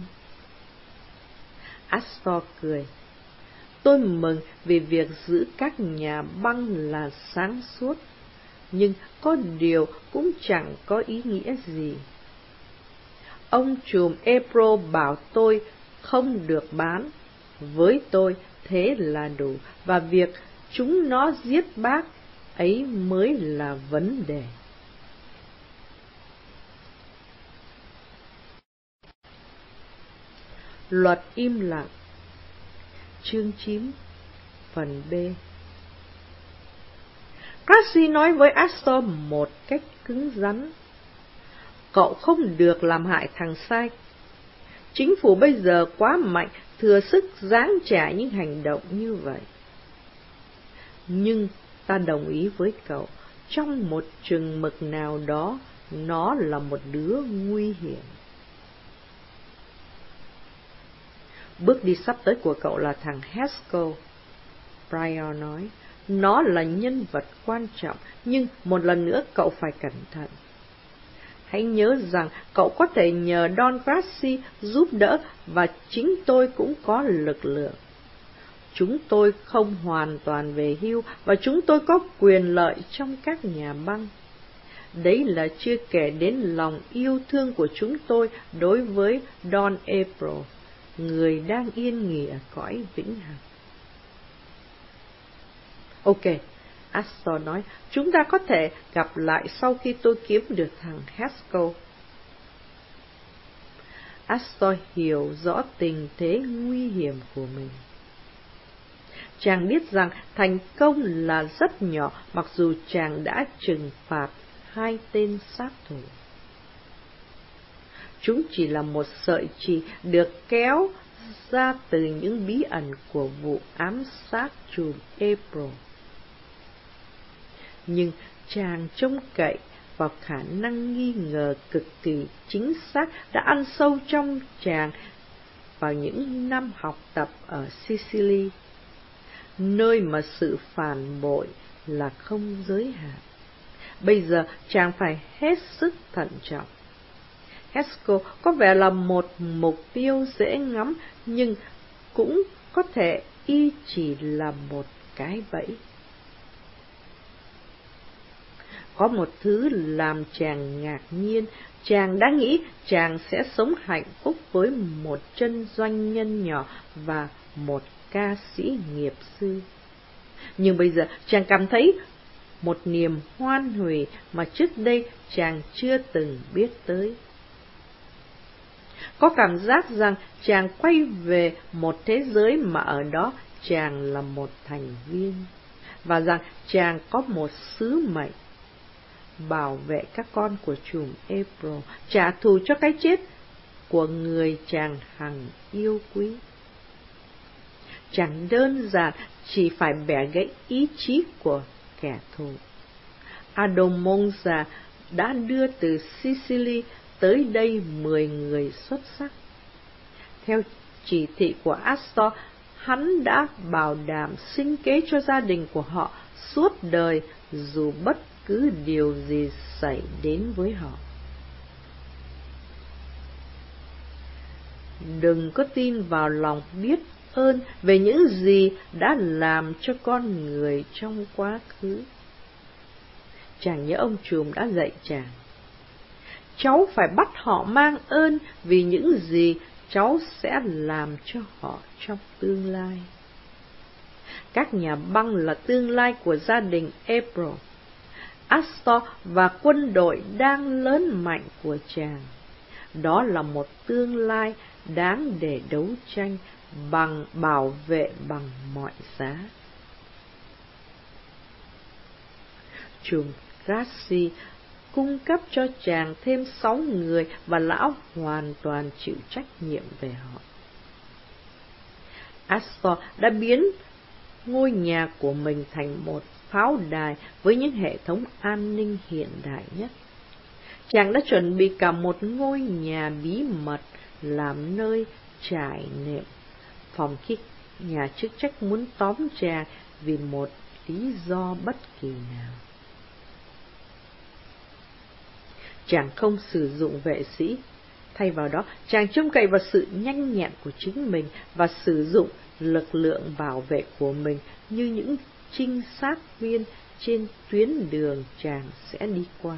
Astor cười. Tôi mừng vì việc giữ các nhà băng là sáng suốt, nhưng có điều cũng chẳng có ý nghĩa gì. Ông trùm April bảo tôi không được bán, với tôi thế là đủ, và việc chúng nó giết bác ấy mới là vấn đề. Luật im lặng. Chương 9, phần B. Tracy nói với Astor một cách cứng rắn. Cậu không được làm hại thằng Sai. Chính phủ bây giờ quá mạnh, thừa sức giáng trả những hành động như vậy. Nhưng ta đồng ý với cậu, trong một chừng mực nào đó, nó là một đứa nguy hiểm. Bước đi sắp tới của cậu là thằng Haskell, Brian nói. Nó là nhân vật quan trọng, nhưng một lần nữa cậu phải cẩn thận. Hãy nhớ rằng cậu có thể nhờ Don Gracie giúp đỡ và chính tôi cũng có lực lượng. Chúng tôi không hoàn toàn về hưu và chúng tôi có quyền lợi trong các nhà băng. Đấy là chưa kể đến lòng yêu thương của chúng tôi đối với Don April, người đang yên nghỉ ở cõi vĩnh hằng. Ok, Astor nói, chúng ta có thể gặp lại sau khi tôi kiếm được thằng Haskell. Astor hiểu rõ tình thế nguy hiểm của mình. Chàng biết rằng thành công là rất nhỏ, mặc dù chàng đã trừng phạt 2 tên sát thủ. Chúng chỉ là một sợi chỉ được kéo ra từ những bí ẩn của vụ ám sát trùm April. Nhưng chàng trông cậy vào khả năng nghi ngờ cực kỳ chính xác đã ăn sâu trong chàng vào những năm học tập ở Sicily, nơi mà sự phản bội là không giới hạn. Bây giờ chàng phải hết sức thận trọng. Haskell có vẻ là một mục tiêu dễ ngắm, nhưng cũng có thể y chỉ là một cái bẫy. Có một thứ làm chàng ngạc nhiên, chàng đã nghĩ chàng sẽ sống hạnh phúc với một chân doanh nhân nhỏ và một ca sĩ nghiệp dư. Nhưng bây giờ chàng cảm thấy một niềm hoan hỉ mà trước đây chàng chưa từng biết tới. Có cảm giác rằng chàng quay về một thế giới mà ở đó chàng là một thành viên, và rằng chàng có một sứ mệnh: bảo vệ các con của trùm April, trả thù cho cái chết của người chàng hằng yêu quý. Chàng đơn giản chỉ phải bẻ gãy ý chí của kẻ thù. Adolfo Monza đã đưa từ Sicily tới đây 10 người xuất sắc. Theo chỉ thị của Astor, hắn đã bảo đảm sinh kế cho gia đình của họ suốt đời, dù bất cứ điều gì xảy đến với họ. Đừng có tin vào lòng biết ơn về những gì đã làm cho con người trong quá khứ. Chàng nhớ ông trùm đã dạy chàng: cháu phải bắt họ mang ơn vì những gì cháu sẽ làm cho họ trong tương lai. Các nhà băng là tương lai của gia đình April. Astor và quân đội đang lớn mạnh của chàng. Đó là một tương lai đáng để đấu tranh bằng bảo vệ bằng mọi giá. Trùm Grassi cung cấp cho chàng thêm 6 người và lão hoàn toàn chịu trách nhiệm về họ. Astor đã biến ngôi nhà của mình thành một pháo đài với những hệ thống an ninh hiện đại nhất. Chàng đã chuẩn bị cả một ngôi nhà bí mật làm nơi trải nệm, phòng khi nhà chức trách muốn tóm chàng vì một lý do bất kỳ nào. Chàng không sử dụng vệ sĩ, thay vào đó chàng trông cậy vào sự nhanh nhẹn của chính mình và sử dụng lực lượng bảo vệ của mình như những trinh sát viên trên tuyến đường chàng sẽ đi qua.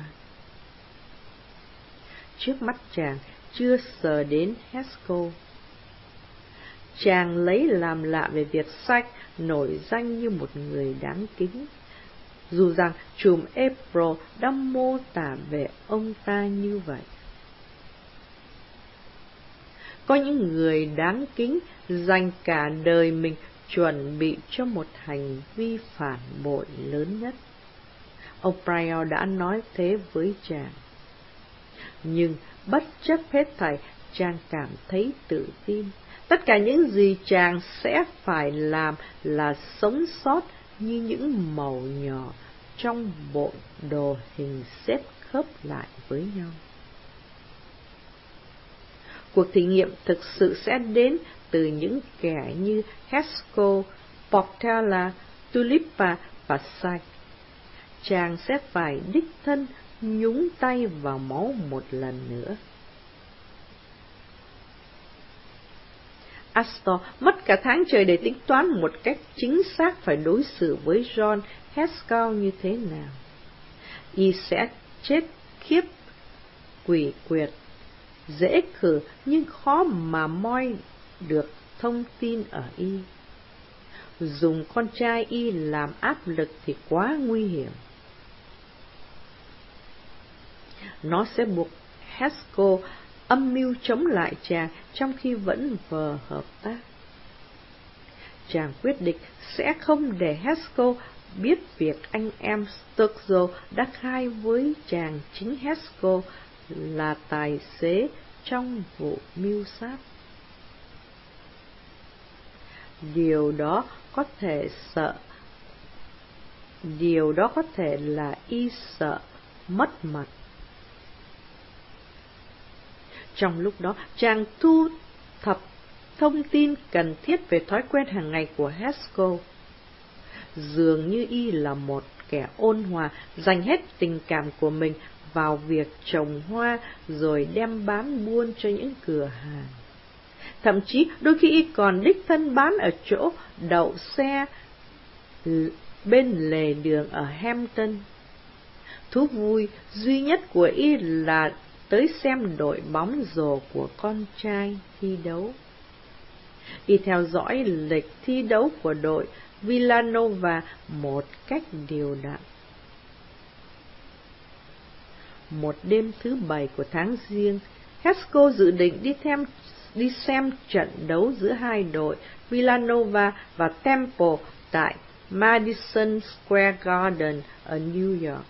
Trước mắt chàng chưa sờ đến Haskell. Chàng lấy làm lạ về việc Sách nổi danh như một người đáng kính, dù rằng trùm April đã mô tả về ông ta như vậy. Có những người đáng kính dành cả đời mình chuẩn bị cho một hành vi phản bội lớn nhất. Ông Prior đã nói thế với chàng. Nhưng bất chấp hết thảy, chàng cảm thấy tự tin. Tất cả những gì chàng sẽ phải làm là sống sót như những mẩu nhỏ trong bộ đồ hình xếp khớp lại với nhau. Cuộc thí nghiệm thực sự sẽ đến từ những kẻ như Haskell, Portela, Tulipa và Sykes. Chàng sẽ phải đích thân nhúng tay vào máu một lần nữa. Astor mất cả tháng trời để tính toán một cách chính xác phải đối xử với John Haskell như thế nào. Y sẽ chết khiếp quỷ quyệt, dễ khử nhưng khó mà moi được thông tin ở Y. Dùng con trai Y làm áp lực thì quá nguy hiểm. Nó sẽ buộc Haskell âm mưu chống lại chàng trong khi vẫn vờ hợp tác. Chàng quyết định sẽ không để Haskell biết việc anh em Sturgill đã khai với chàng chính Haskell là tài xế trong vụ mưu sát. Điều đó có thể là Y sợ mất mặt. Trong lúc đó, chàng thu thập thông tin cần thiết về thói quen hàng ngày của Haskell. Dường như Y là một kẻ ôn hòa, dành hết tình cảm của mình vào việc trồng hoa rồi đem bán buôn cho những cửa hàng. Thậm chí đôi khi Y còn đích thân bán ở chỗ đậu xe bên lề đường ở Hampton. Thú vui duy nhất của Y là tới xem đội bóng rổ của con trai thi đấu. Y theo dõi lịch thi đấu của đội Villanova một cách đều đặn. Một đêm thứ 7 của tháng Giêng, Haskell dự định đi xem trận đấu giữa hai đội Villanova và Temple tại Madison Square Garden ở New York.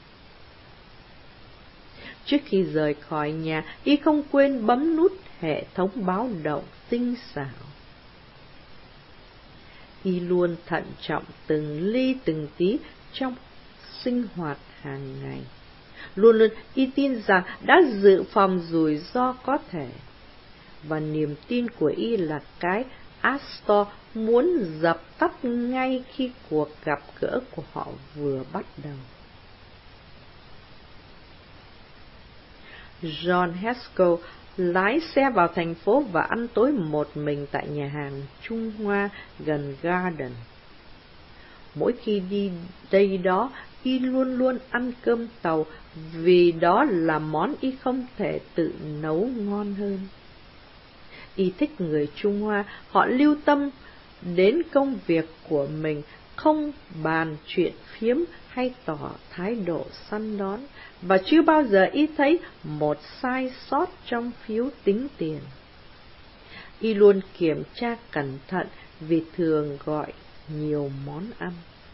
Trước khi rời khỏi nhà, Y không quên bấm nút hệ thống báo động tinh xảo. Y luôn thận trọng từng ly từng tí trong sinh hoạt hàng ngày. Luôn luôn y tin rằng đã dự phòng rủi ro có thể, và niềm tin của y là cái Astor muốn dập tắt ngay khi cuộc gặp gỡ của họ vừa bắt đầu. John Haskell lái xe vào thành phố và ăn tối một mình tại nhà hàng Trung Hoa gần Garden. Mỗi khi đi đây đó, y luôn luôn ăn cơm tàu, vì đó là món y không thể tự nấu ngon hơn. Y thích người Trung Hoa, họ lưu tâm đến công việc của mình, không bàn chuyện phiếm hay tỏ thái độ săn đón, và chưa bao giờ y thấy một sai sót trong phiếu tính tiền. Y luôn kiểm tra cẩn thận vì thường gọi nhiều món ăn.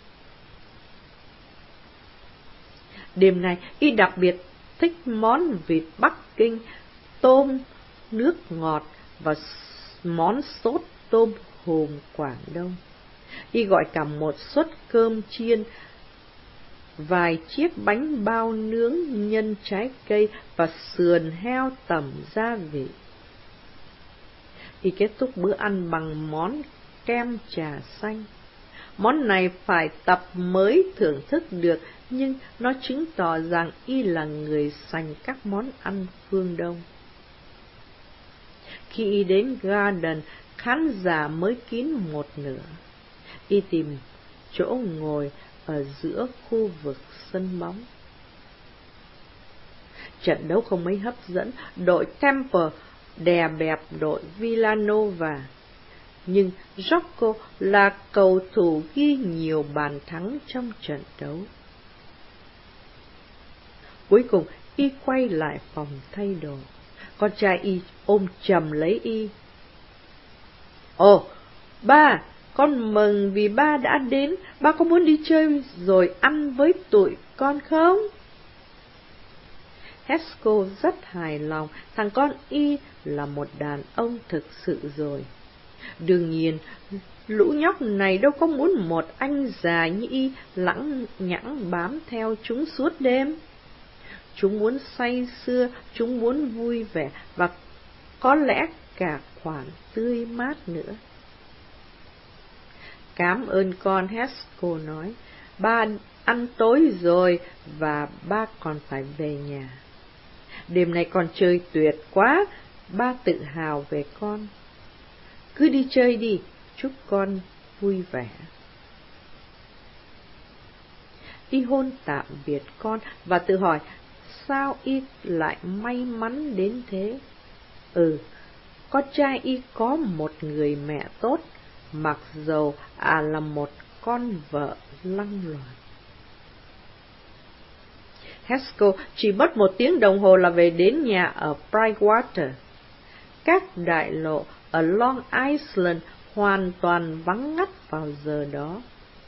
Đêm nay, y đặc biệt thích món vịt Bắc Kinh, tôm nước ngọt và món sốt tôm hùm Quảng Đông. Y gọi cả một suất cơm chiên, vài chiếc bánh bao nướng nhân trái cây và sườn heo tẩm gia vị. Y kết thúc bữa ăn bằng món kem trà xanh. Món này phải tập mới thưởng thức được, nhưng nó chứng tỏ rằng y là người sành các món ăn phương Đông. Khi y đến Garden, khán giả mới kín một nửa. Y tìm chỗ ngồi ở giữa khu vực sân bóng. Trận đấu không mấy hấp dẫn, đội Temple đè bẹp đội Villanova. Nhưng Jocko là cầu thủ ghi nhiều bàn thắng trong trận đấu. Cuối cùng, y quay lại phòng thay đồ. Con trai y ôm chầm lấy y. Ồ, ba, con mừng vì ba đã đến. Ba có muốn đi chơi rồi ăn với tụi con không? Haskell rất hài lòng, thằng con y là một đàn ông thực sự rồi. Đương nhiên, lũ nhóc này đâu có muốn một anh già như y lẳng nhẳng bám theo chúng suốt đêm. Chúng muốn say sưa, chúng muốn vui vẻ và có lẽ cả khoản tươi mát nữa. Cảm ơn con, Haskell nói. Ba ăn tối rồi và ba còn phải về nhà. Đêm nay con chơi tuyệt quá, ba tự hào về con. Cứ đi chơi đi, chúc con vui vẻ. Y hôn tạm biệt con và tự hỏi sao y lại may mắn đến thế. Con trai y có một người mẹ tốt, mặc dầu là một con vợ lăng loàn. Haskell chỉ mất 1 tiếng đồng hồ là về đến nhà ở Brightwater. Các đại lộ ở Long Island hoàn toàn vắng ngắt vào giờ đó.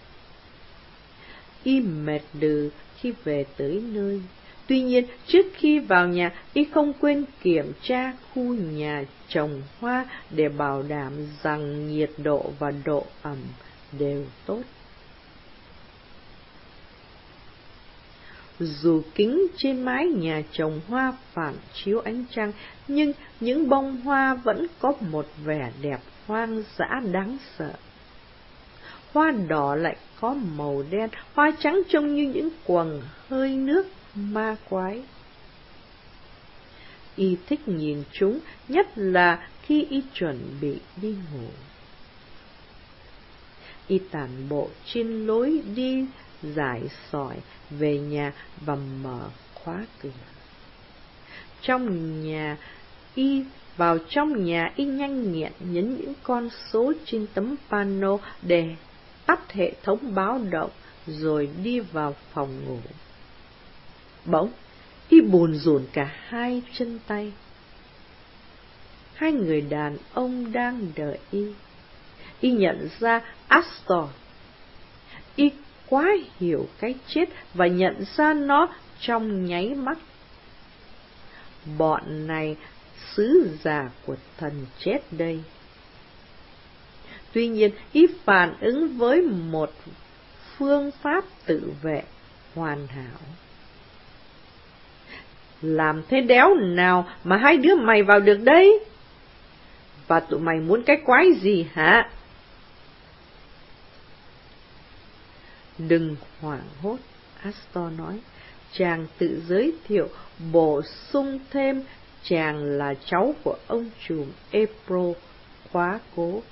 Y mệt lừ khi về tới nơi. Tuy nhiên, trước khi vào nhà, y không quên kiểm tra khu nhà trồng hoa để bảo đảm rằng nhiệt độ và độ ẩm đều tốt. Dù kính trên mái nhà trồng hoa phản chiếu ánh trăng, nhưng những bông hoa vẫn có một vẻ đẹp hoang dã đáng sợ. Hoa đỏ lại có màu đen, hoa trắng trông như những quầng hơi nước ma quái. Y thích nhìn chúng, nhất là khi y chuẩn bị đi ngủ. Y tản bộ trên lối đi rải sỏi về nhà và mở khóa cửa. Vào trong nhà y nhanh nhẹn nhấn những con số trên tấm pano để tắt hệ thống báo động rồi đi vào phòng ngủ. Bỗng, y bùn rủn cả hai chân tay. Hai người đàn ông đang đợi y. Y nhận ra Astor. Y quá hiểu cái chết và nhận ra nó trong nháy mắt. Bọn này sứ giả của thần chết đây. Tuy nhiên, y phản ứng với một phương pháp tự vệ hoàn hảo. Làm thế đéo nào mà hai đứa mày vào được đấy? Và tụi mày muốn cái quái gì hả? Đừng hoảng hốt, Astor nói. Chàng tự giới thiệu, bổ sung thêm chàng là cháu của ông trùm April quá cố.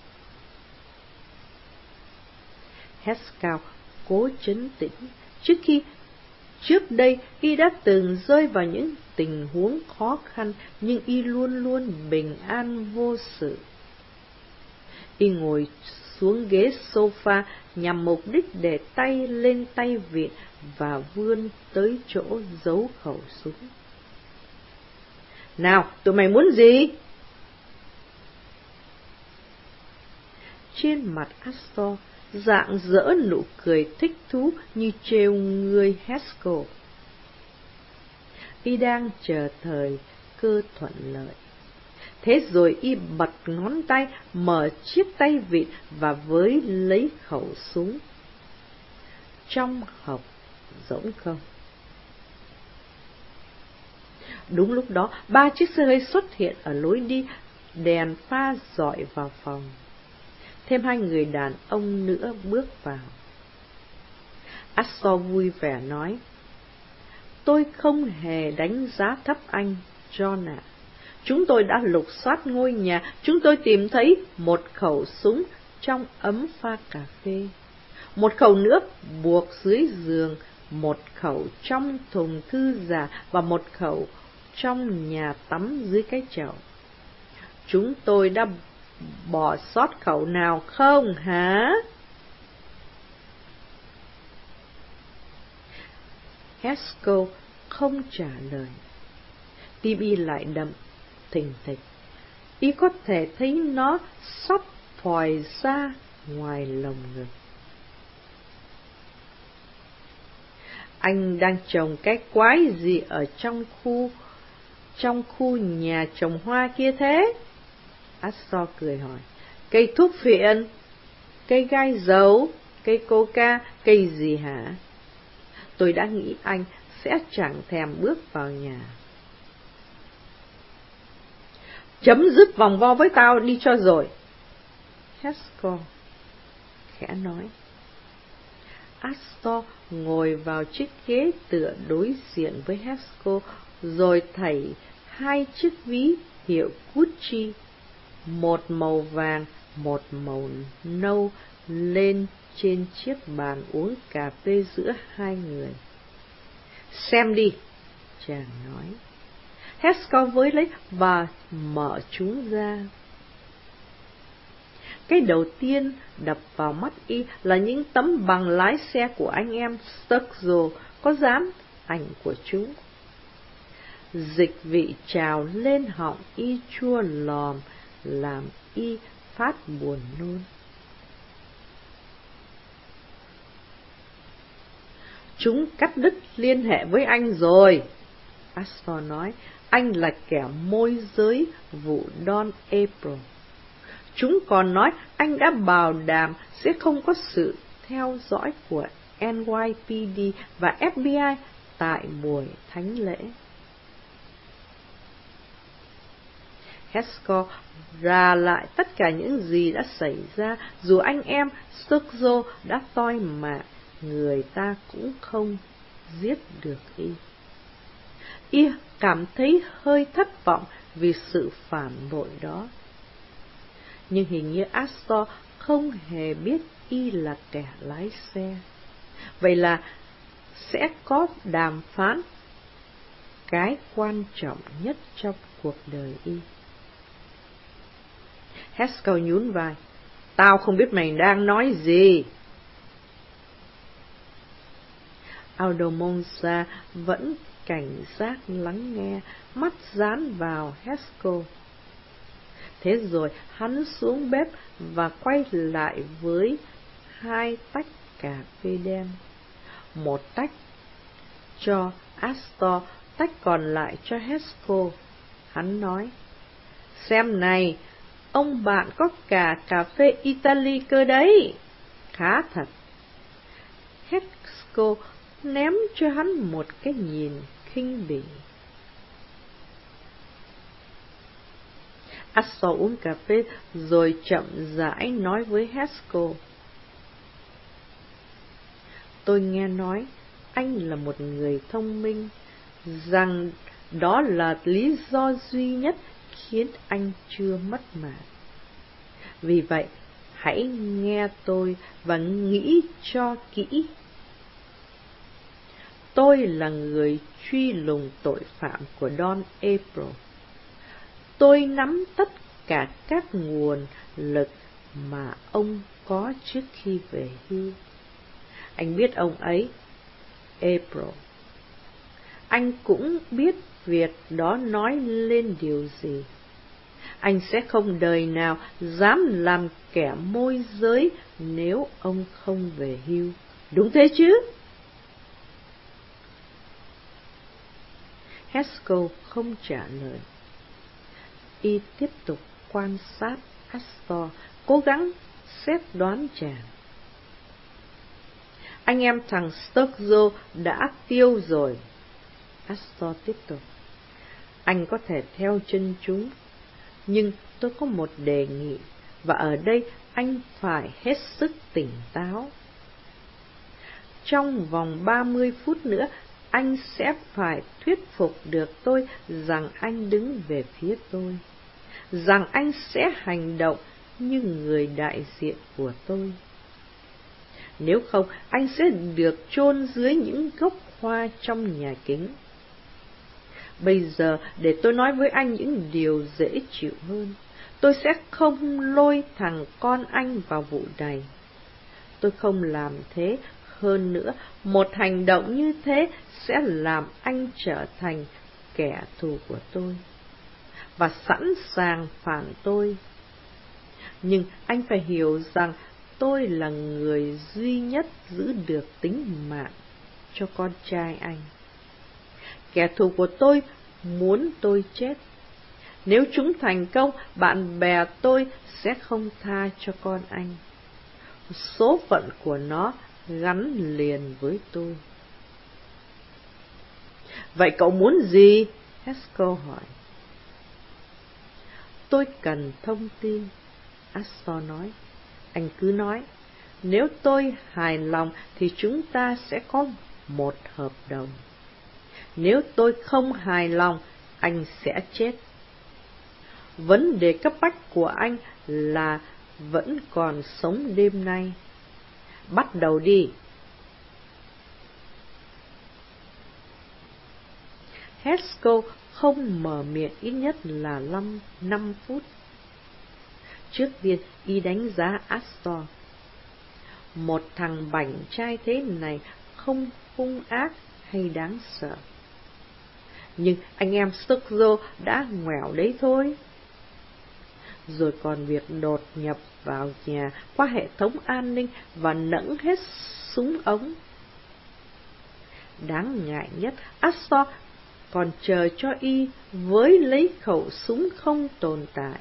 Haskell cố trấn tĩnh. Trước đây, y đã từng rơi vào những tình huống khó khăn, nhưng y luôn luôn bình an vô sự. Y ngồi xuống ghế sofa nhằm mục đích để tay lên tay vịn và vươn tới chỗ giấu khẩu súng. Nào, tụi mày muốn gì? Trên mặt Astor rạng rỡ nụ cười thích thú như trêu ngươi Haskell. Y đang chờ thời cơ thuận lợi. Thế rồi y bật ngón tay, mở chiếc tay vịn và với lấy khẩu súng. Trong hộc rỗng không. Đúng lúc đó, 3 chiếc xe hơi xuất hiện ở lối đi, đèn pha rọi vào phòng. Thêm 2 người đàn ông nữa bước vào. Astor vui vẻ nói, tôi không hề đánh giá thấp anh, John ạ. Chúng tôi đã lục soát ngôi nhà, chúng tôi tìm thấy một khẩu súng trong ấm pha cà phê, một khẩu nữa buộc dưới giường, một khẩu trong thùng thư giả và một khẩu trong nhà tắm dưới cái chậu. Chúng tôi đã bỏ sót khẩu nào không hả? Haskell không trả lời. Tim y lại đập thình thịch. Y có thể thấy nó sắp phòi ra ngoài lồng ngực. Anh đang trồng cái quái gì ở trong khu nhà trồng hoa kia thế? Astor cười hỏi. Cây thuốc phiện, cây gai dầu, cây coca, cây gì hả? Tôi đã nghĩ anh sẽ chẳng thèm bước vào nhà. Chấm dứt vòng vo với tao đi cho rồi, Haskell khẽ nói. Astor ngồi vào chiếc ghế tựa đối diện với Haskell, rồi thảy 2 chiếc ví hiệu Gucci, một màu vàng, một màu nâu, lên trên chiếc bàn uống cà phê giữa 2 người. Xem đi, chàng nói. Haskell với lấy và mở chúng ra. Cái đầu tiên đập vào mắt y là những tấm bằng lái xe của anh em Sturgill có dán ảnh của chúng. Dịch vị trào lên họng y chua lòm, làm y phát buồn nôn. Chúng cắt đứt liên hệ với anh rồi, Astor nói. Anh là kẻ môi giới vụ Don April. Chúng còn nói anh đã bảo đảm sẽ không có sự theo dõi của NYPD và FBI tại buổi thánh lễ. Haskell ra lại tất cả những gì đã xảy ra, dù anh em Sturgill đã toi mạng, người ta cũng không giết được y. Y cảm thấy hơi thất vọng vì sự phản bội đó. Nhưng hình như Astor không hề biết y là kẻ lái xe. Vậy là sẽ có đàm phán, cái quan trọng nhất trong cuộc đời y. Haskell nhún vai. Tao không biết mày đang nói gì. Aldo Monza vẫn cảnh giác lắng nghe, mắt dán vào Haskell. Thế rồi hắn xuống bếp và quay lại với 2 tách cà phê đen. Một tách cho Astor, tách còn lại cho Haskell. Hắn nói, xem này, ông bạn có cả cà phê Italy cơ đấy. Khá thật. Haskell ném cho hắn một cái nhìn khinh bỉ. Astor uống cà phê rồi chậm rãi nói với Haskell. Tôi nghe nói anh là một người thông minh, rằng đó là lý do duy nhất khiến anh chưa mất mạng. Vì vậy, hãy nghe tôi và nghĩ cho kỹ. Tôi là người truy lùng tội phạm của Don April. Tôi nắm tất cả các nguồn lực mà ông có trước khi về hưu. Anh biết ông ấy, April. Anh cũng biết việc đó nói lên điều gì. Anh sẽ không đời nào dám làm kẻ môi giới nếu ông không về hưu. Đúng thế chứ? Haskell không trả lời. Y tiếp tục quan sát Astor, cố gắng xét đoán chàng. Anh em thằng Sturgill đã tiêu rồi. Astor tiếp tục. Anh có thể theo chân chúng, nhưng tôi có một đề nghị, và ở đây anh phải hết sức tỉnh táo. Trong vòng 30 phút nữa, anh sẽ phải thuyết phục được tôi rằng anh đứng về phía tôi, rằng anh sẽ hành động như người đại diện của tôi. Nếu không, anh sẽ được chôn dưới những gốc hoa trong nhà kính. Bây giờ, để tôi nói với anh những điều dễ chịu hơn. Tôi sẽ không lôi thằng con anh vào vụ này. Tôi không làm thế. Hơn nữa, một hành động như thế sẽ làm anh trở thành kẻ thù của tôi và sẵn sàng phản tôi. Nhưng anh phải hiểu rằng tôi là người duy nhất giữ được tính mạng cho con trai anh. Kẻ thù của tôi muốn tôi chết. Nếu chúng thành công, bạn bè tôi sẽ không tha cho con anh. Số phận của nó gắn liền với tôi. Vậy cậu muốn gì? Haskell hỏi. Tôi cần thông tin, Astor nói. Anh cứ nói. Nếu tôi hài lòng thì chúng ta sẽ có một hợp đồng. Nếu tôi không hài lòng, anh sẽ chết. Vấn đề cấp bách của anh là vẫn còn sống đêm nay. Bắt đầu đi. Haskell không mở miệng ít nhất là 5 phút. Trước tiên, y đánh giá Astor. Một thằng bảnh trai thế này không hung ác hay đáng sợ. Nhưng anh em Sturgill đã ngoẻo đấy thôi. Rồi còn việc đột nhập vào nhà qua hệ thống an ninh và nẫng hết súng ống. Đáng ngại nhất, Astor còn chờ cho y với lấy khẩu súng không tồn tại.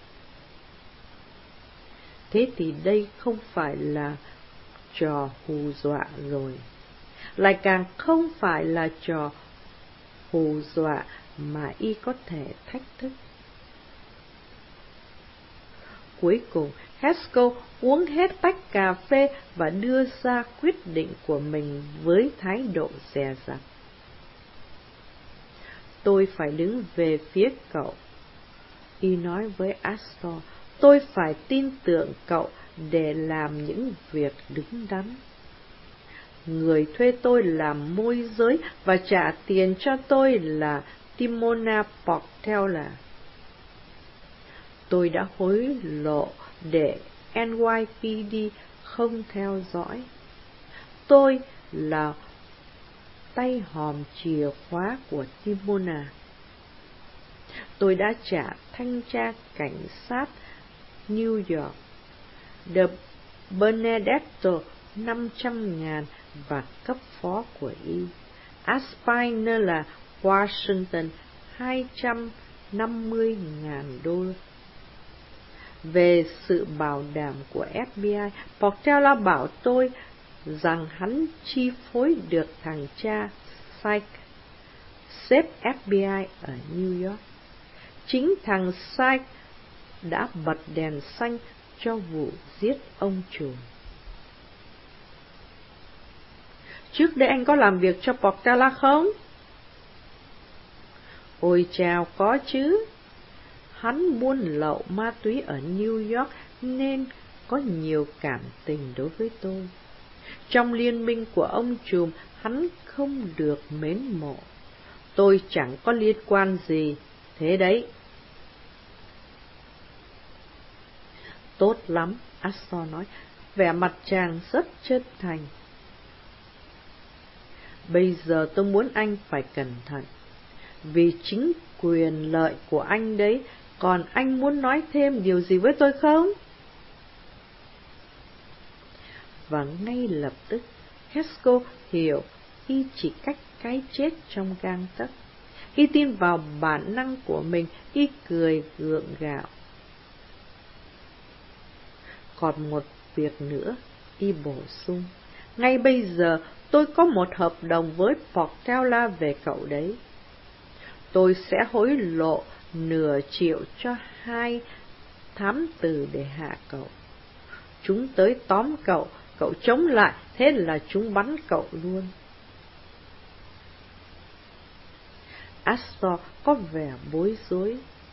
Thế thì đây không phải là trò hù dọa rồi, lại càng không phải là trò hù dọa mà y có thể thách thức. Cuối cùng, Haskell uống hết tách cà phê và đưa ra quyết định của mình với thái độ dè dặt. Tôi phải đứng về phía cậu, y nói với Astor. Tôi phải tin tưởng cậu để làm những việc đứng đắn. Người thuê tôi làm môi giới và trả tiền cho tôi là Timona Portela. Tôi đã hối lộ để NYPD không theo dõi. Tôi là tay hòm chìa khóa của Timona. Tôi đã trả thanh tra cảnh sát New York de Benedetto 500.000 và cấp phó của y. Aspinall Washington 250.000 đô. Về sự bảo đảm của FBI, Portela bảo tôi rằng hắn chi phối được thằng cha Sykes, sếp FBI ở New York. Chính thằng Sykes đã bật đèn xanh cho vụ giết ông trùm. Trước đây anh có làm việc cho Portela không? Ôi chào, có chứ. Hắn buôn lậu ma túy ở New York nên có nhiều cảm tình đối với tôi. Trong liên minh của ông trùm, hắn không được mến mộ. Tôi chẳng có liên quan gì, thế đấy. Tốt lắm, Astor nói, vẻ mặt chàng rất chân thành. Bây giờ tôi muốn anh phải cẩn thận, vì chính quyền lợi của anh đấy. Còn anh muốn nói thêm điều gì với tôi không? Và ngay lập tức, Haskell hiểu y chỉ cách cái chết trong gang tấc. Y tin vào bản năng của mình, y cười gượng gạo. Còn một việc nữa, y bổ sung. Ngay bây giờ, tôi có một hợp đồng với Portela về cậu đấy. Tôi sẽ hối lộ nửa triệu cho 2 thám tử để hạ cậu. Chúng tới tóm cậu, cậu chống lại, thế là chúng bắn cậu luôn. Astor có vẻ bối rối.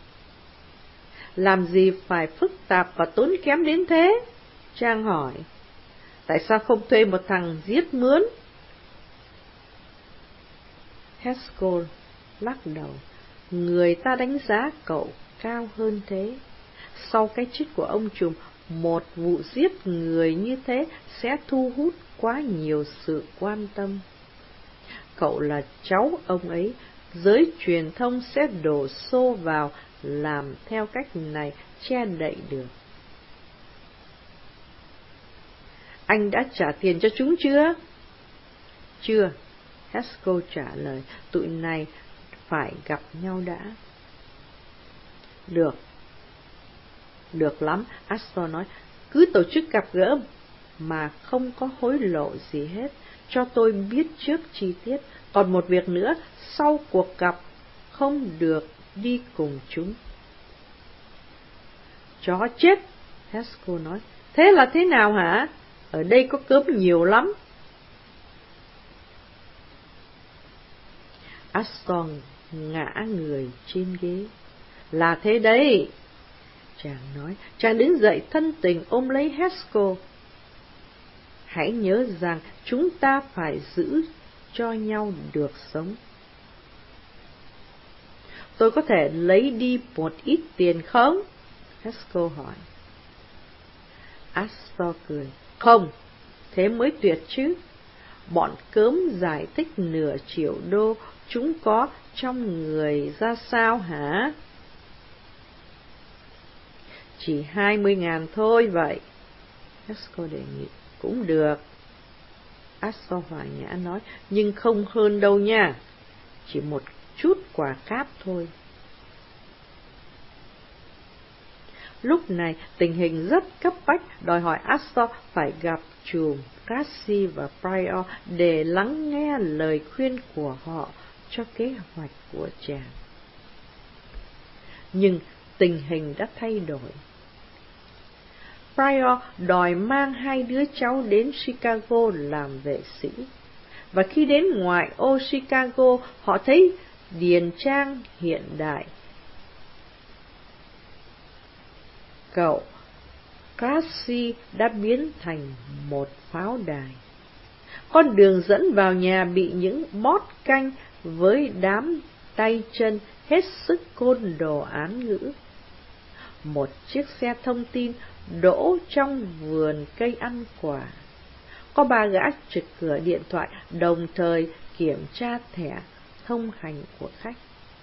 Làm gì phải phức tạp và tốn kém đến thế? Trang hỏi. Tại sao không thuê một thằng giết mướn? Haskell lắc đầu. Người ta đánh giá cậu cao hơn thế. Sau cái chết của ông trùm, một vụ giết người như thế sẽ thu hút quá nhiều sự quan tâm. Cậu là cháu ông ấy, giới truyền thông sẽ đổ xô vào làm theo cách này che đậy được. Anh đã trả tiền cho chúng chưa? Chưa, Haskell trả lời, tụi này phải gặp nhau đã. Được lắm, Astor nói, cứ tổ chức gặp gỡ mà không có hối lộ gì hết, cho tôi biết trước chi tiết. Còn một việc nữa, sau cuộc gặp không được đi cùng chúng. Chó chết, Haskell nói, thế là thế nào hả? Ở đây có cớm nhiều lắm. Astor ngã người trên ghế. Là thế đấy, chàng nói. Chàng đứng dậy thân tình ôm lấy Haskell. Hãy nhớ rằng chúng ta phải giữ cho nhau được sống. Tôi có thể lấy đi một ít tiền không? Haskell hỏi. Astor cười. Không, thế mới tuyệt chứ. Bọn cớm giải thích nửa triệu đô chúng có trong người ra sao hả? Chỉ 20.000 thôi vậy. Haskell đề nghị. Cũng được. Astor hòa nhã nói, nhưng không hơn đâu nha. Chỉ một chút quà cáp thôi. Lúc này tình hình rất cấp bách, đòi hỏi Astor phải gặp trùm Cassie và Pryor để lắng nghe lời khuyên của họ cho kế hoạch của chàng. Nhưng tình hình đã thay đổi. Pryor đòi mang 2 đứa cháu đến Chicago làm vệ sĩ, và khi đến ngoại ô Chicago, họ thấy điền trang hiện đại. Cậu Cassie đã biến thành một pháo đài. Con đường dẫn vào nhà bị những bót canh với đám tay chân hết sức côn đồ án ngữ. Một chiếc xe thông tin đỗ trong vườn cây ăn quả. Có 3 gã trực cửa điện thoại đồng thời kiểm tra thẻ thông hành của khách.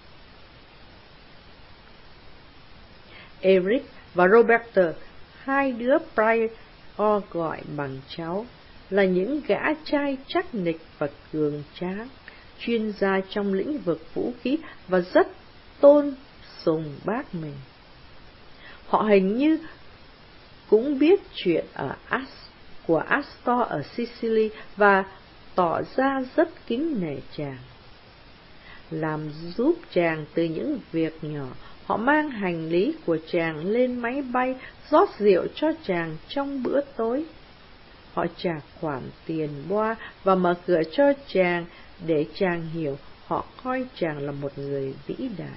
Eric và Roberta, 2 đứa Pryor gọi bằng cháu, là những gã trai chắc nịch và cường tráng, chuyên gia trong lĩnh vực vũ khí và rất tôn sùng bác mình. Họ hình như cũng biết chuyện của Astor ở Sicily và tỏ ra rất kính nể chàng. Làm giúp chàng từ những việc nhỏ, Họ mang hành lý của chàng lên máy bay, rót rượu cho chàng trong bữa tối. Họ trả khoản tiền boa và mở cửa cho chàng để chàng hiểu họ coi chàng là một người vĩ đại.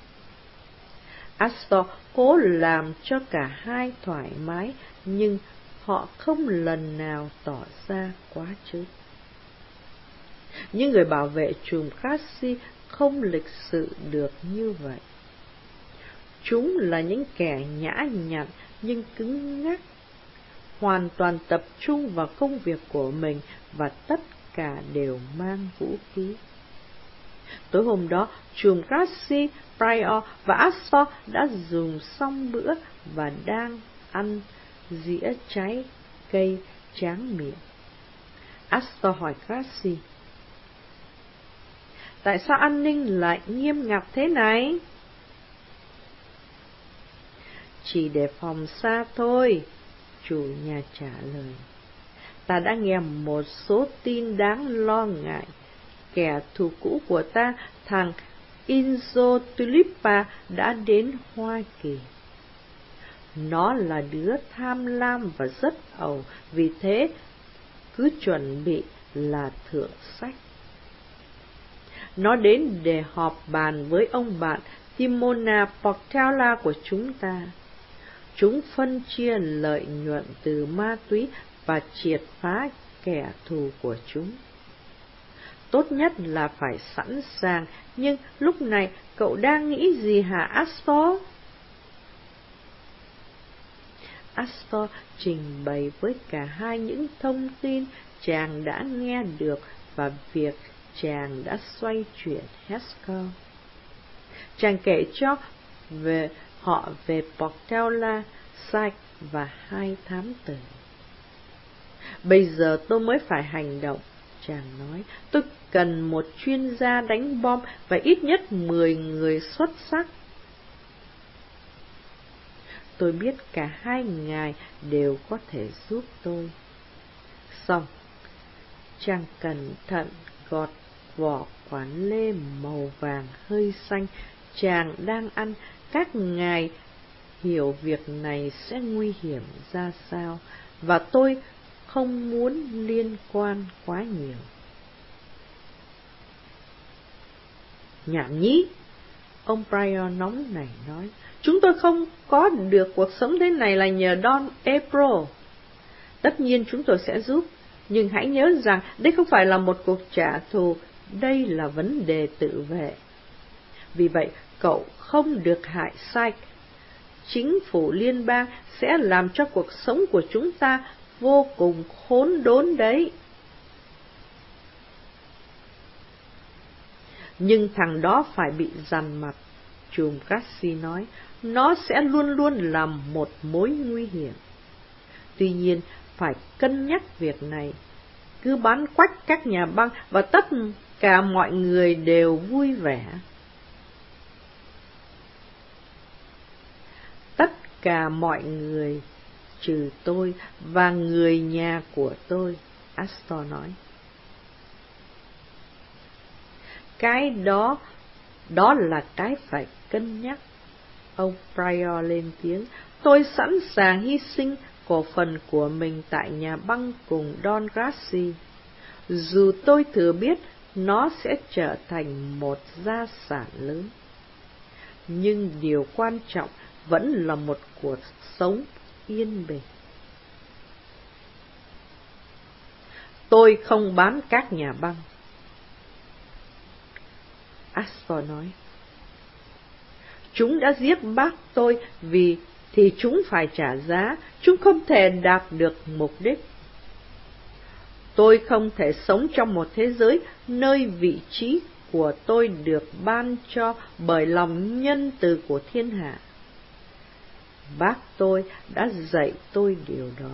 Astor cố làm cho cả hai thoải mái, nhưng họ không lần nào tỏ ra quá trớn. Những người bảo vệ chùm Cassie không lịch sự được như vậy. Chúng là những kẻ nhã nhặn nhưng cứng ngắc, hoàn toàn tập trung vào công việc của mình và tất cả đều mang vũ khí. Tối hôm đó, chùm Cassie, Pryor và Astor đã dùng xong bữa và đang ăn dĩa trái cây tráng miệng. Astor hỏi Cassie: tại sao an ninh lại nghiêm ngặt thế này? Chỉ để phòng xa thôi, chủ nhà trả lời. Ta đã nghe một số tin đáng lo ngại. Kẻ thù cũ của ta, thằng Inzo Tulipa, đã đến Hoa Kỳ. Nó là đứa tham lam và rất ẩu, vì thế cứ chuẩn bị là thượng sách. Nó đến để họp bàn với ông bạn Timona Portela của chúng ta. Chúng phân chia lợi nhuận từ ma túy và triệt phá kẻ thù của chúng. Tốt nhất là phải sẵn sàng, nhưng lúc này cậu đang nghĩ gì hả Astor? Astor trình bày với cả hai những thông tin chàng đã nghe được và việc chàng đã xoay chuyển Haskell. Chàng kể cho họ về Portela, Sykes và hai thám tử. Bây giờ tôi mới phải hành động, chàng nói. Tôi cần một chuyên gia đánh bom và ít nhất 10 người xuất sắc. Tôi biết cả hai ngài đều có thể giúp tôi. Xong, chàng cẩn thận gọt vỏ quả lê màu vàng hơi xanh chàng đang ăn. Các ngài hiểu việc này sẽ nguy hiểm ra sao, và tôi không muốn liên quan quá nhiều. Nhảm nhí, ông Pryor nóng nảy nói. Chúng tôi không có được cuộc sống thế này là nhờ Don April. Tất nhiên chúng tôi sẽ giúp, nhưng hãy nhớ rằng đây không phải là một cuộc trả thù, đây là vấn đề tự vệ. Vì vậy, cậu không được hại Sykes. Chính phủ liên bang sẽ làm cho cuộc sống của chúng ta vô cùng khốn đốn đấy. Nhưng thằng đó phải bị dằn mặt, chùm Cassie nói. Nó sẽ luôn luôn là một mối nguy hiểm. Tuy nhiên, phải cân nhắc việc này. Cứ bắn quách các nhà băng và tất cả mọi người đều vui vẻ. Tất cả mọi người, trừ tôi và người nhà của tôi, Astor nói. Cái đó là cái phải cân nhắc. Ông Pryor lên tiếng. Tôi sẵn sàng hy sinh cổ phần của mình tại nhà băng cùng Don Gracie, dù tôi thừa biết nó sẽ trở thành một gia sản lớn. Nhưng điều quan trọng vẫn là một cuộc sống yên bình. Tôi không bán các nhà băng, Astor nói. Chúng đã giết bác tôi thì chúng phải trả giá, chúng không thể đạt được mục đích. Tôi không thể sống trong một thế giới nơi vị trí của tôi được ban cho bởi lòng nhân từ của thiên hạ. Bác tôi đã dạy tôi điều đó.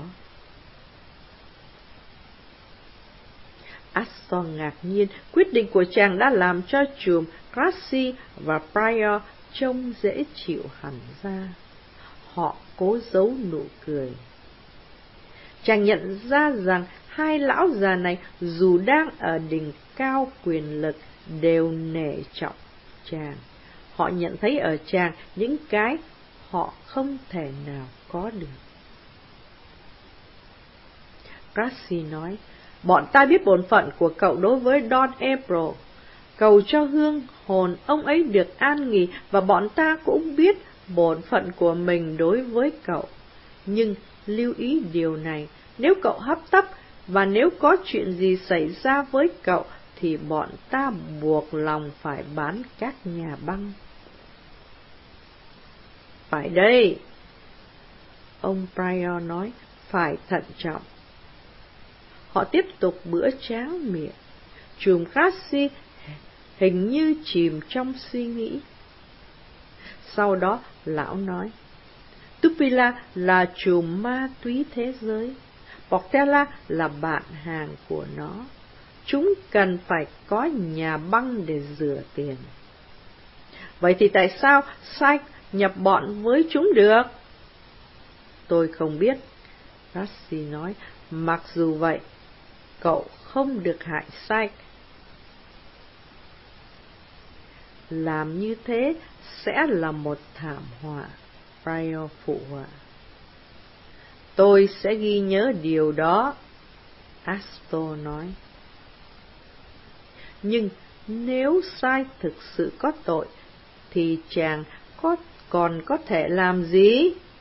Astor ngạc nhiên, quyết định của chàng đã làm cho chùm Gracie và Pryor trông dễ chịu hẳn ra. Họ cố giấu nụ cười. Chàng nhận ra rằng hai lão già này dù đang ở đỉnh cao quyền lực đều nể trọng chàng. Họ nhận thấy ở chàng những cái họ không thể nào có được. Darcy nói, bọn ta biết bổn phận của cậu đối với Don April. Cầu cho hương hồn ông ấy được an nghỉ, và bọn ta cũng biết bổn phận của mình đối với cậu. Nhưng lưu ý điều này, nếu cậu hấp tấp và nếu có chuyện gì xảy ra với cậu thì bọn ta buộc lòng phải bán các nhà băng. Phải đây, ông Pryor nói, phải thận trọng. Họ tiếp tục bữa tráng miệng. Trùm Cassie hình như chìm trong suy nghĩ. Sau đó lão nói, Tupila là trùm ma túy thế giới, Portela là bạn hàng của nó. Chúng cần phải có nhà băng để rửa tiền. Vậy thì tại sao Sykes nhập bọn với chúng được? Tôi không biết, Darcy nói. Mặc dù vậy, cậu không được hại Sykes. Làm như thế sẽ là một thảm họa, Pryor phụ họa. Tôi sẽ ghi nhớ điều đó, Astor nói. Nhưng nếu Sykes thực sự có tội, thì chàng còn có thể làm gì?